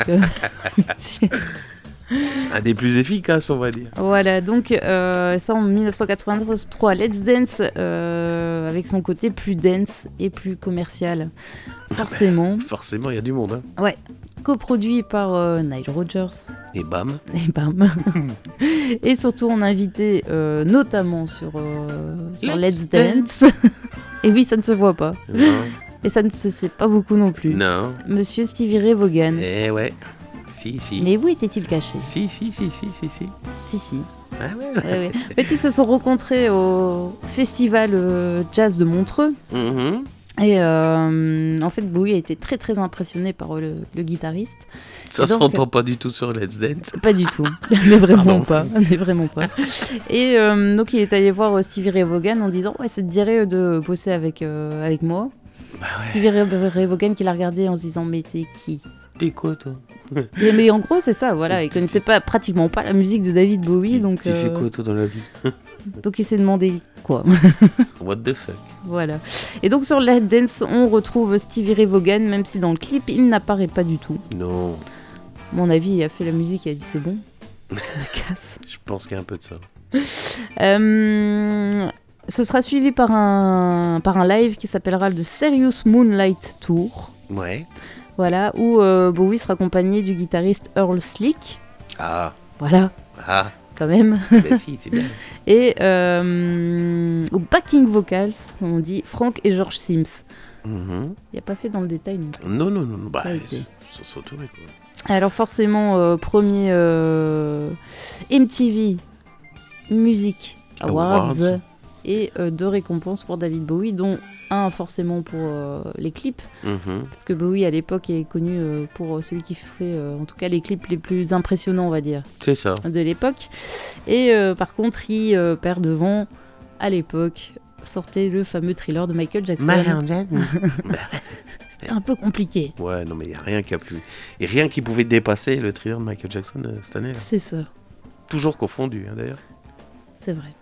Speaker 2: Un des plus efficaces, on va dire.
Speaker 3: Voilà, donc euh, ça en dix-neuf cent quatre-vingt-trois, Let's Dance, euh, avec son côté plus dance et plus commercial. Forcément.
Speaker 2: Bah, forcément, il y a du monde. Hein.
Speaker 3: Ouais. Coproduit par euh, Nile Rodgers.
Speaker 2: Et bam.
Speaker 3: Et bam. Et surtout, on a invité euh, notamment sur, euh, sur Let's, Let's Dance. Dance. Et oui, ça ne se voit pas.
Speaker 2: Non.
Speaker 3: Et ça ne se sait pas beaucoup non plus.
Speaker 2: Non.
Speaker 3: Monsieur Stevie Ray Vaughan.
Speaker 2: Eh ouais. Si, si.
Speaker 3: Mais où était-il caché ?
Speaker 2: Si, si, si, si, si, si.
Speaker 3: Si, si.
Speaker 2: Ah ouais.
Speaker 3: Ouais, ouais. En fait, ils se sont rencontrés au festival euh, jazz de Montreux.
Speaker 2: Mm-hmm.
Speaker 3: Et euh, en fait, Bowie a été très très impressionné par le, le guitariste.
Speaker 2: Ça se s'entend pas du tout sur Let's Dance.
Speaker 3: Pas du tout, mais vraiment
Speaker 2: Pardon.
Speaker 3: pas, mais vraiment pas. Et euh, donc il est allé voir Stevie Ray Vaughan en disant ouais, ça te dirait de bosser avec euh, avec moi.
Speaker 2: Bah ouais.
Speaker 3: Stevie Ray, Ray Vaughan qui l'a regardé en se disant mais t'es qui ?
Speaker 2: T'es quoi toi ?
Speaker 3: Et, mais en gros c'est ça, voilà, il connaissait pas pratiquement pas la musique de David Bowie, donc.
Speaker 2: Tu
Speaker 3: euh,
Speaker 2: fais quoi toi dans la vie ?
Speaker 3: Donc il s'est demandé quoi.
Speaker 2: What the fuck.
Speaker 3: Voilà. Et donc sur Let's Dance, on retrouve Stevie Ray Vaughan, même si dans le clip, il n'apparaît pas du tout.
Speaker 2: Non.
Speaker 3: À mon avis, il a fait la musique et a dit c'est bon. Je me casse.
Speaker 2: Je pense qu'il y a un peu de ça.
Speaker 3: Euh, ce sera suivi par un, par un live qui s'appellera le Serious Moonlight Tour.
Speaker 2: Ouais.
Speaker 3: Voilà, où euh, Bowie sera accompagné du guitariste Earl Slick.
Speaker 2: Ah.
Speaker 3: Voilà.
Speaker 2: Ah.
Speaker 3: Quand même.
Speaker 2: Ben si, c'est bien.
Speaker 3: Et euh, au backing vocals, on dit Frank et George Sims.
Speaker 2: Mm-hmm.
Speaker 3: Il n'y a pas fait dans le détail.
Speaker 2: Non, non, non. non. Bah,
Speaker 3: Ça a été.
Speaker 2: ils sont entourés, quoi.
Speaker 3: Alors forcément, euh, premier euh, M T V Music Awards,
Speaker 2: Awards.
Speaker 3: et euh, deux récompenses pour David Bowie, dont un forcément pour euh, les clips,
Speaker 2: Mm-hmm.
Speaker 3: parce que Bowie à l'époque est connu euh, pour celui qui fait euh, en tout cas les clips les plus impressionnants, on va dire,
Speaker 2: C'est ça.
Speaker 3: de l'époque. Et euh, par contre, il euh, perd devant, à l'époque, sortait le fameux Thriller de Michael Jackson. C'était un peu compliqué.
Speaker 2: Ouais, non, mais il n'y a rien qui a pu. Et rien qui pouvait dépasser le Thriller de Michael Jackson euh, cette année. Là.
Speaker 3: C'est ça,
Speaker 2: Toujours confondu, hein, d'ailleurs.
Speaker 3: c'est vrai.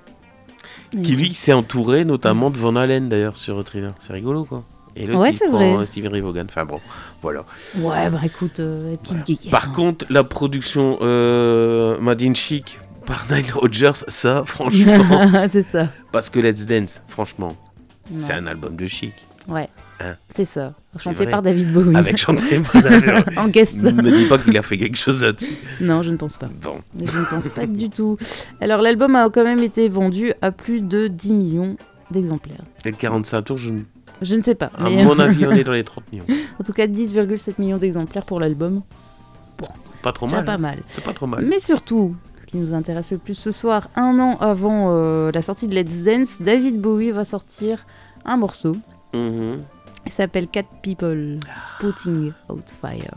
Speaker 2: Qui lui s'est entouré notamment de Van Halen d'ailleurs sur le Thriller. C'est rigolo quoi. Et l'autre
Speaker 3: Ouais,
Speaker 2: il
Speaker 3: c'est
Speaker 2: prend
Speaker 3: vrai.
Speaker 2: euh, Stevie Ray Vaughan. Enfin bon, voilà.
Speaker 3: Ouais, bah écoute, euh, la petite guéguerre.
Speaker 2: Par contre, la production euh, Made in Chic par Nile Rodgers, ça, franchement.
Speaker 3: C'est ça.
Speaker 2: Parce que Let's Dance, franchement,
Speaker 3: Ouais.
Speaker 2: c'est un album de chic.
Speaker 3: Ouais,
Speaker 2: Hein.
Speaker 3: c'est ça.
Speaker 2: C'est
Speaker 3: Chanté
Speaker 2: vrai.
Speaker 3: par David Bowie.
Speaker 2: Avec chanté par Nile.
Speaker 3: En guest.
Speaker 2: Ne me dis pas qu'il a fait quelque chose là-dessus.
Speaker 3: Non, je ne pense pas.
Speaker 2: Bon.
Speaker 3: Je ne pense pas du tout. Alors, l'album a quand même été vendu à plus de dix millions d'exemplaires.
Speaker 2: Et le quarante-cinq tours, je...
Speaker 3: Je ne sais pas.
Speaker 2: à
Speaker 3: Mais
Speaker 2: mon avis, on est dans les trente millions.
Speaker 3: en tout cas, dix virgule sept millions d'exemplaires pour l'album.
Speaker 2: Pas trop
Speaker 3: Déjà
Speaker 2: mal.
Speaker 3: pas
Speaker 2: hein.
Speaker 3: mal.
Speaker 2: C'est pas trop mal.
Speaker 3: Mais surtout, ce qui nous intéresse le plus ce soir, un an avant euh, la sortie de Let's Dance, David Bowie va sortir un morceau.
Speaker 2: Mhm.
Speaker 3: Il s'appelle Cat People Putting Out Fire.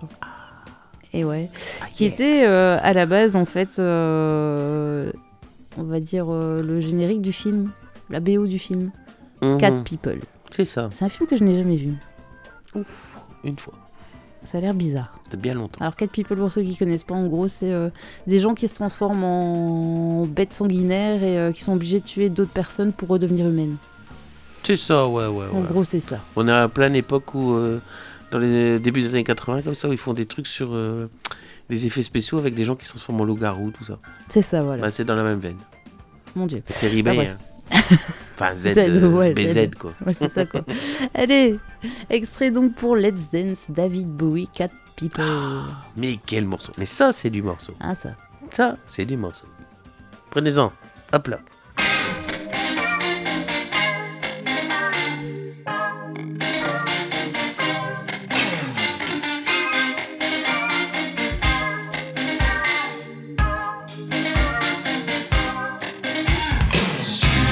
Speaker 3: Et ouais.
Speaker 2: Ah,
Speaker 3: Qui
Speaker 2: yeah.
Speaker 3: était euh, à la base, en fait, euh, on va dire euh, le générique du film, la B O du film,
Speaker 2: Mhm.
Speaker 3: Cat People.
Speaker 2: C'est ça.
Speaker 3: C'est un film que je n'ai jamais vu.
Speaker 2: Ouf, une fois.
Speaker 3: Ça a l'air bizarre.
Speaker 2: C'était bien longtemps.
Speaker 3: Alors, Cat People, pour ceux qui connaissent pas, en gros, c'est euh, des gens qui se transforment en bêtes sanguinaires et euh, qui sont obligés de tuer d'autres personnes pour redevenir humaines.
Speaker 2: C'est ça, ouais, ouais.
Speaker 3: En
Speaker 2: ouais.
Speaker 3: gros, c'est ça.
Speaker 2: On a plein d'époques où, euh, dans les débuts des années quatre-vingts, comme ça, où ils font des trucs sur euh, des effets spéciaux avec des gens qui se transforment en loup-garou, tout ça.
Speaker 3: C'est ça, voilà.
Speaker 2: Bah, c'est dans la même veine.
Speaker 3: Mon Dieu.
Speaker 2: C'est Ribé,
Speaker 3: Ah ouais.
Speaker 2: hein. Enfin, Z,
Speaker 3: Z,
Speaker 2: euh,
Speaker 3: ouais,
Speaker 2: B Z,
Speaker 3: Z.
Speaker 2: quoi.
Speaker 3: Ouais, c'est ça, quoi. Allez, extrait donc pour Let's Dance, David Bowie, Cat People.
Speaker 2: Mais quel morceau. Mais ça, c'est du morceau.
Speaker 3: Ah, ça.
Speaker 2: Ça, c'est du morceau. Prenez-en. Hop là.
Speaker 9: She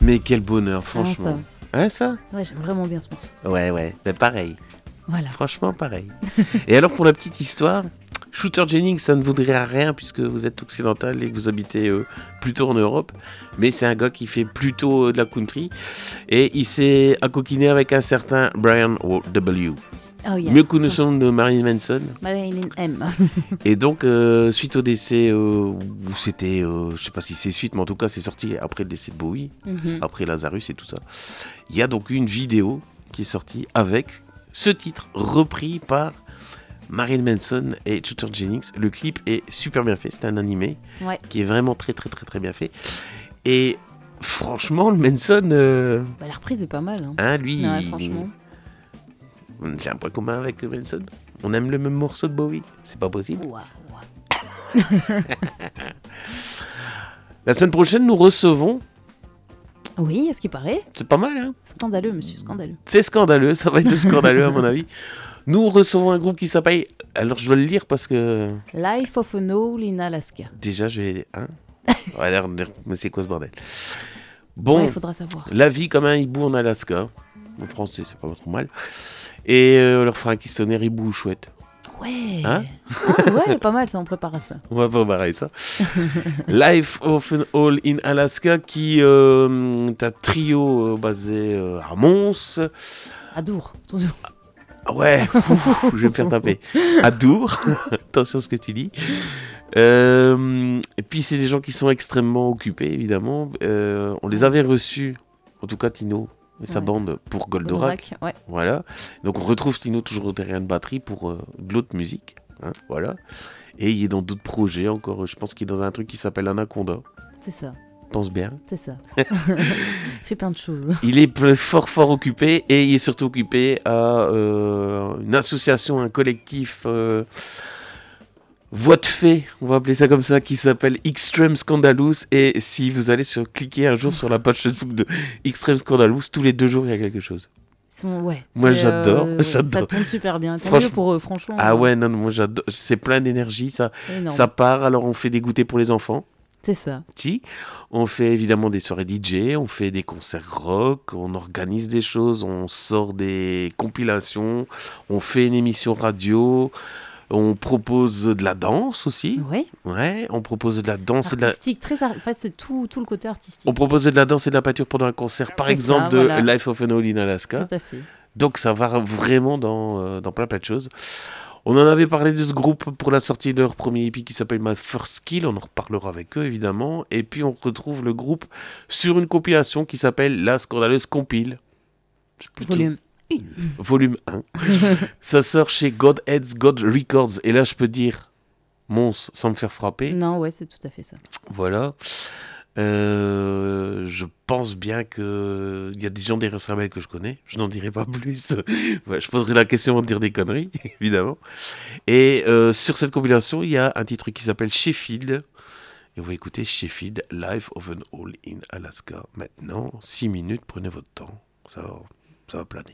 Speaker 2: Mais quel bonheur, franchement.
Speaker 3: Ah,
Speaker 2: Hein, ça
Speaker 3: Ouais, j'aime vraiment bien ce morceau.
Speaker 2: Ouais, ouais, ben, pareil.
Speaker 3: Voilà.
Speaker 2: Franchement, pareil. Et alors, pour la petite histoire, Shooter Jennings, ça ne voudrait rien puisque vous êtes occidental et que vous habitez euh, plutôt en Europe. Mais c'est un gars qui fait plutôt euh, de la country. Et il s'est accoquiné avec un certain Brian W.
Speaker 3: Oh, yeah.
Speaker 2: Mieux connu sous le nom de Marilyn Manson.
Speaker 3: Marilyn M.
Speaker 2: Et donc, euh, suite au décès, euh, où c'était, euh, je sais pas si c'est suite, mais en tout cas, c'est sorti après le décès de Bowie,
Speaker 3: Mhm.
Speaker 2: après Lazarus et tout ça. Il y a donc une vidéo qui est sortie avec ce titre repris par Marilyn Manson et Shooter Jennings. Le clip est super bien fait, c'est un animé
Speaker 3: Ouais.
Speaker 2: qui est vraiment très très très très bien fait. Et franchement, le Manson, euh,
Speaker 3: Bah, la reprise est pas mal. Hein.
Speaker 2: hein, lui,
Speaker 3: Ouais,
Speaker 2: il-
Speaker 3: franchement.
Speaker 2: j'ai un point commun avec Manson. On aime le même morceau de Bowie, c'est pas possible.
Speaker 3: Waouh.
Speaker 2: La semaine prochaine, nous recevons.
Speaker 3: Oui, est-ce qu'il paraît
Speaker 2: C'est pas mal, hein.
Speaker 3: Scandaleux, monsieur, scandaleux.
Speaker 2: C'est scandaleux, ça va être scandaleux à mon avis. Nous recevons un groupe qui s'appelle. Alors je dois le lire parce que.
Speaker 3: Life of an Owl in Alaska.
Speaker 2: Déjà, je vais. Hein ouais, alors, mais c'est quoi ce bordel? Bon,
Speaker 3: Ouais, il faudra savoir.
Speaker 2: la vie comme un hibou en Alaska. En français, c'est pas trop mal. Et euh, on leur fera un questionnaire hibou chouette.
Speaker 3: Ouais.
Speaker 2: Hein
Speaker 3: Ah, ouais, pas mal ça, on prépare à ça.
Speaker 2: On va préparer ça. Life of an Owl in Alaska, qui euh, est un trio euh, basé euh, à Mons.
Speaker 3: À Dour, toujours.
Speaker 2: Ah ouais, ouf, je vais me faire taper. À Dour, attention à ce que tu dis. Euh, et puis c'est des gens qui sont extrêmement occupés, évidemment. Euh, on les avait reçus, en tout cas Tino et sa
Speaker 3: Ouais.
Speaker 2: bande, pour Goldorak.
Speaker 3: Ouais.
Speaker 2: Voilà. Donc on retrouve Tino toujours au terrain de batterie pour euh, de l'autre musique. Hein, voilà. Et il est dans d'autres projets encore. Je pense qu'il est dans un truc qui s'appelle Anaconda.
Speaker 3: C'est ça,
Speaker 2: Je pense bien.
Speaker 3: c'est ça. Il fait plein de choses.
Speaker 2: Il est ple- fort fort occupé et il est surtout occupé à euh, une association, un collectif euh, voix de fée, on va appeler ça comme ça, qui s'appelle Extreme Scandalous. Et si vous allez sur, cliquer un jour sur la page Facebook de Extreme Scandalous, tous les deux jours il y a quelque chose.
Speaker 3: Ils sont, ouais,
Speaker 2: Moi,
Speaker 3: c'est,
Speaker 2: j'adore,
Speaker 3: euh,
Speaker 2: j'adore.
Speaker 3: Ça tourne super bien. Tant
Speaker 2: Franchement-
Speaker 3: mieux pour eux, franchement.
Speaker 2: Ah
Speaker 3: euh,
Speaker 2: ouais, non, non, moi j'adore, c'est plein d'énergie, ça,
Speaker 3: énorme.
Speaker 2: ça part. Alors on fait des goûters pour les enfants.
Speaker 3: C'est ça.
Speaker 2: Si. On fait évidemment des soirées D J, on fait des concerts rock, on organise des choses, on sort des compilations, on fait une émission radio, on propose de la danse aussi.
Speaker 3: Ouais.
Speaker 2: Ouais, on propose de la danse et de la...
Speaker 3: Artistique, très. ar- En fait, c'est tout, tout le côté artistique.
Speaker 2: On propose de la danse et de la peinture pendant un concert, par
Speaker 3: C'est
Speaker 2: exemple
Speaker 3: ça,
Speaker 2: de
Speaker 3: voilà.
Speaker 2: Life of an Owl in Alaska.
Speaker 3: Tout à fait.
Speaker 2: Donc ça va vraiment dans, euh, dans plein plein de choses. On en avait parlé de ce groupe pour la sortie de leur premier E P qui s'appelle My First Kill, on en reparlera avec eux évidemment. Et puis on retrouve le groupe sur une compilation qui s'appelle La Scandaleuse Compile. C'est plutôt-
Speaker 3: Volume.
Speaker 2: Volume un. Ça sort chez Godheads God Records. Et là je peux dire, Mons, sans me faire frapper.
Speaker 3: Non, ouais, c'est tout à fait ça.
Speaker 2: Voilà. Euh, je pense bien qu'il y a des gens derrière ce label que je connais. Je n'en dirai pas plus. Ouais, je poserai la question avant de dire des conneries, évidemment. Et euh, sur cette compilation, il y a un titre qui s'appelle Sheffield. Et on va écouter Sheffield, Life of an Owl in Alaska. Maintenant, six minutes, prenez votre temps. Ça va, ça va planer.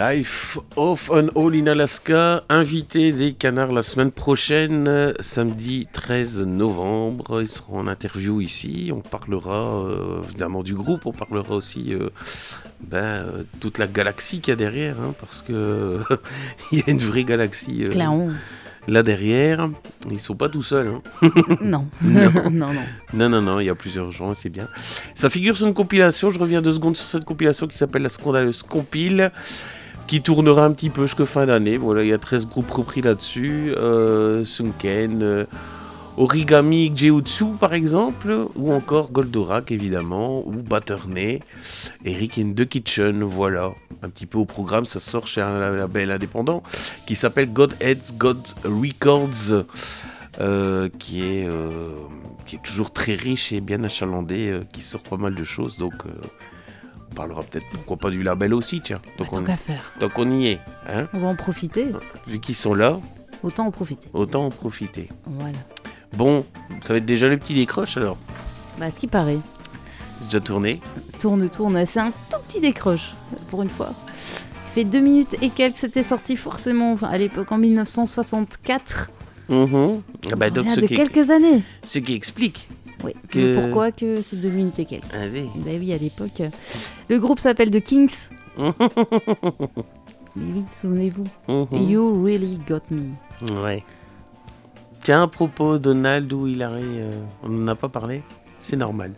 Speaker 2: Life of an Hall in Alaska, invité des Canards la semaine prochaine, euh, samedi treize novembre. Ils seront en interview ici. On parlera euh, évidemment du groupe, on parlera aussi euh, ben, euh, toute la galaxie qu'il y a derrière, hein, parce que il y a une vraie galaxie euh, là derrière. Ils sont pas tout seuls. Hein.
Speaker 3: non.
Speaker 2: non.
Speaker 3: non, non.
Speaker 2: Non, non, non, il y a plusieurs gens, c'est bien. Ça figure sur une compilation, je reviens deux secondes sur cette compilation qui s'appelle La Scandaleuse Compile, qui tournera un petit peu jusqu'à fin d'année. Voilà, il y a treize groupes repris là-dessus. Euh, Sunken, euh, Origami Geutsu par exemple, ou encore Goldorak évidemment, ou Batterney, Eric in the Kitchen, voilà. Un petit peu au programme, ça sort chez un label indépendant qui s'appelle Godheads God Records, euh, qui, est, euh, qui est toujours très riche et bien achalandé, euh, qui sort pas mal de choses, donc... Euh, on parlera peut-être, pourquoi pas, du label aussi, tiens.
Speaker 3: Bah, tant qu'à faire.
Speaker 2: Tant qu'on y est. Hein,
Speaker 3: on va en profiter.
Speaker 2: Vu qu'ils sont là.
Speaker 3: Autant en profiter.
Speaker 2: Autant en profiter.
Speaker 3: Voilà.
Speaker 2: Bon, ça va être déjà le petit décroche alors.
Speaker 3: Bah, ce qui paraît.
Speaker 2: C'est déjà tourné.
Speaker 3: Tourne, tourne. C'est un tout petit décroche, pour une fois. Il fait deux minutes et quelques. C'était sorti forcément à l'époque en dix-neuf cent soixante-quatre.
Speaker 2: Mmh. Ah bah, donc,
Speaker 3: Rien
Speaker 2: ce
Speaker 3: de
Speaker 2: qui
Speaker 3: quelques années.
Speaker 2: Ce qui explique.
Speaker 3: Oui,
Speaker 2: que...
Speaker 3: pourquoi que c'est deux minutes et quelques.
Speaker 2: Ah oui.
Speaker 3: Bah oui, à l'époque. Le groupe s'appelle The Kings. Mais oui, souvenez-vous. Mm-hmm. You really got me.
Speaker 2: Ouais. Tiens, à propos, Donald ou Hillary, euh, on n'en a pas parlé. C'est normal.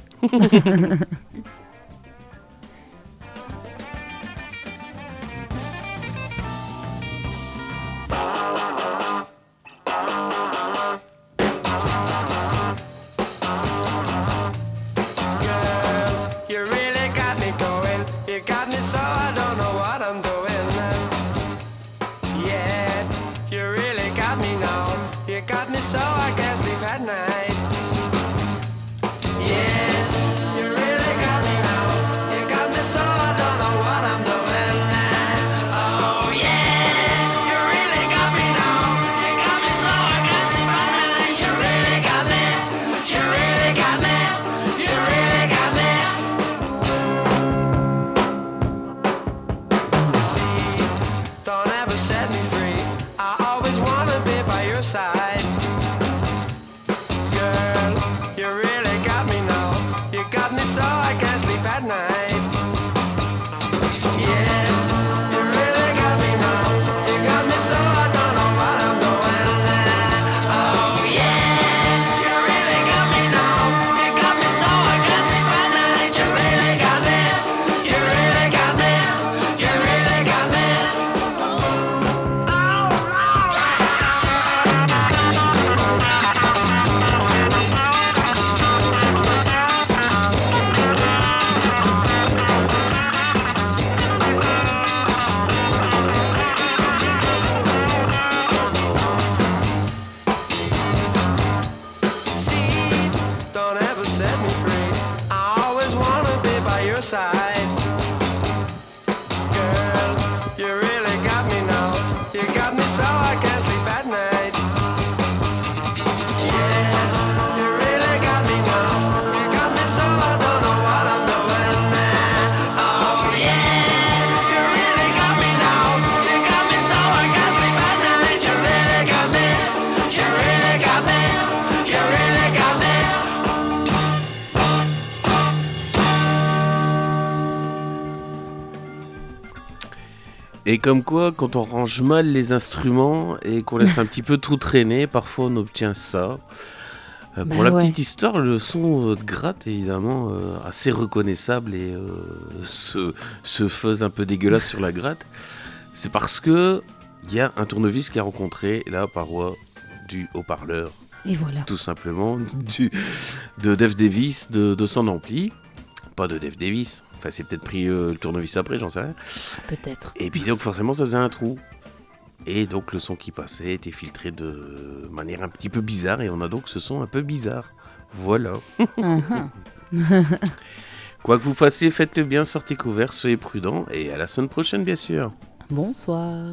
Speaker 9: So I can't sleep at night. Yeah, you really got me now. You got me so I don't know what I'm doing. Oh yeah, you really got me now. You got me so I can't sleep at night. You really got me. You really got me. You really got me. See, don't ever set me free. I always wanna be by your side. So I can't sleep at night. Yeah, you really got me now. You got me so I don't know what I'm doing. Oh yeah, you really got me now. You got me so I can't sleep at night. You really got me. You really got me. You really got me. Side. Girl, you really got me now. You got me so I can't sleep at night. Yeah, you really got me now. You got me so I don't know what I'm doing. Oh yeah, you really got me now. You got me so I can't sleep at night. You really got me. You really got me. You really got me.
Speaker 2: Et comme quoi, quand on range mal les instruments et qu'on laisse un petit peu tout traîner, parfois on obtient ça. Euh,
Speaker 3: bah
Speaker 2: pour la
Speaker 3: ouais.
Speaker 2: petite histoire, le son de gratte est évidemment euh, assez reconnaissable et euh, ce, ce fuzz un peu dégueulasse sur la gratte. C'est parce que il y a un tournevis qui a rencontré la paroi du haut-parleur.
Speaker 3: Et voilà.
Speaker 2: Tout simplement, du, de Dave Davis, de, de son ampli. Pas de Dave Davis. Enfin, c'est peut-être pris euh, le tournevis après, j'en sais rien.
Speaker 3: Peut-être.
Speaker 2: Et puis donc forcément, ça faisait un trou. Et donc le son qui passait était filtré de manière un petit peu bizarre. Et on a donc ce son un peu bizarre. Voilà.
Speaker 3: Uh-huh.
Speaker 2: Quoi que vous fassiez, faites-le bien, sortez couverts, soyez prudents. Et à la semaine prochaine, bien sûr.
Speaker 3: Bonsoir.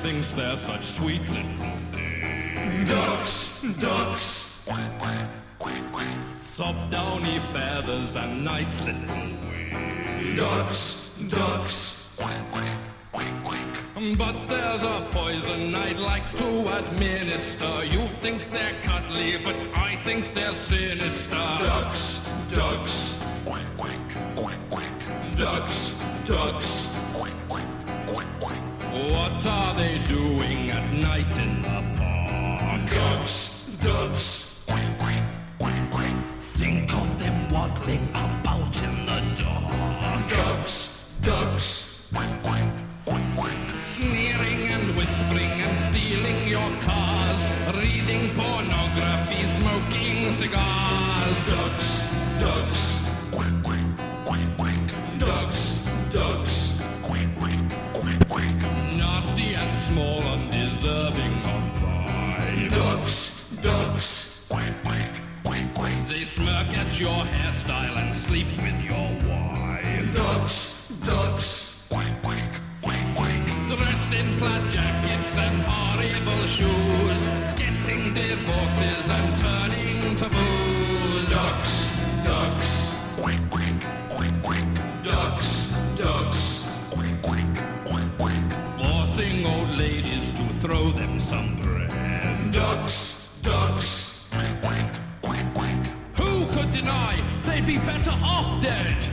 Speaker 10: thinks they're such sweet little things. Ducks, ducks, quack, quack, quack, quack. Soft downy feathers and nice little wings. Ducks, ducks, quack, quack, quack, quack. But there's a poison I'd like to administer. You think they're cuddly, but I think they're sinister. Ducks, ducks, quack, quack, quack, quack. Ducks, ducks, quack, quack, quack, quack. What are they doing at night in the park? Ducks, ducks, quack, quack, quack, quack. Think of them waddling about in the dark. Ducks, ducks, quack, quack, quack, quack. Sneering and whispering and stealing your cars, reading pornography, smoking cigars. Ducks, ducks, quack, quack, quack, quack. Ducks, ducks, quack, quack, quack, quack. Nasty and small, undeserving of pride. Ducks, ducks, quack, quack, quack, quack. They smirk at your hairstyle and sleep with your wife. Ducks, ducks, quack, quack, quack, quack. Dressed in plaid jackets and horrible shoes, getting divorces and turning to booze. Ducks, ducks, quack, quack, quack, quack. Ducks, ducks, quack, quack, quack, quack. Forcing old ladies to throw them some bread. Ducks, ducks, quack, quack, quack, quack. Who could deny they'd be better off dead?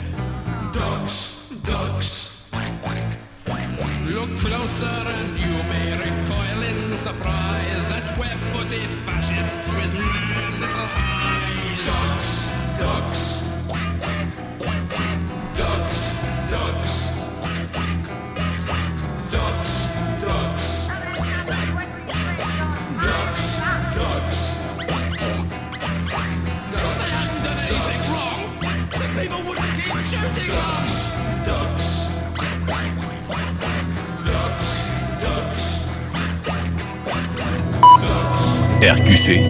Speaker 10: Ducks, ducks, quack, quack. Look closer and you may recoil in surprise at web-footed fascists with mad little eyes. Ducks, ducks, quack, quack, quack, quack. Ducks, ducks, quack, quack, quack, quack. Ducks, ducks, quack, quack, quack, quack. Ducks, ducks, quack, quack, quack, quack. If they hadn't done anything wrong, the people wouldn't keep shooting us. Ducks, quack, quack, quack, quack.
Speaker 11: R Q C,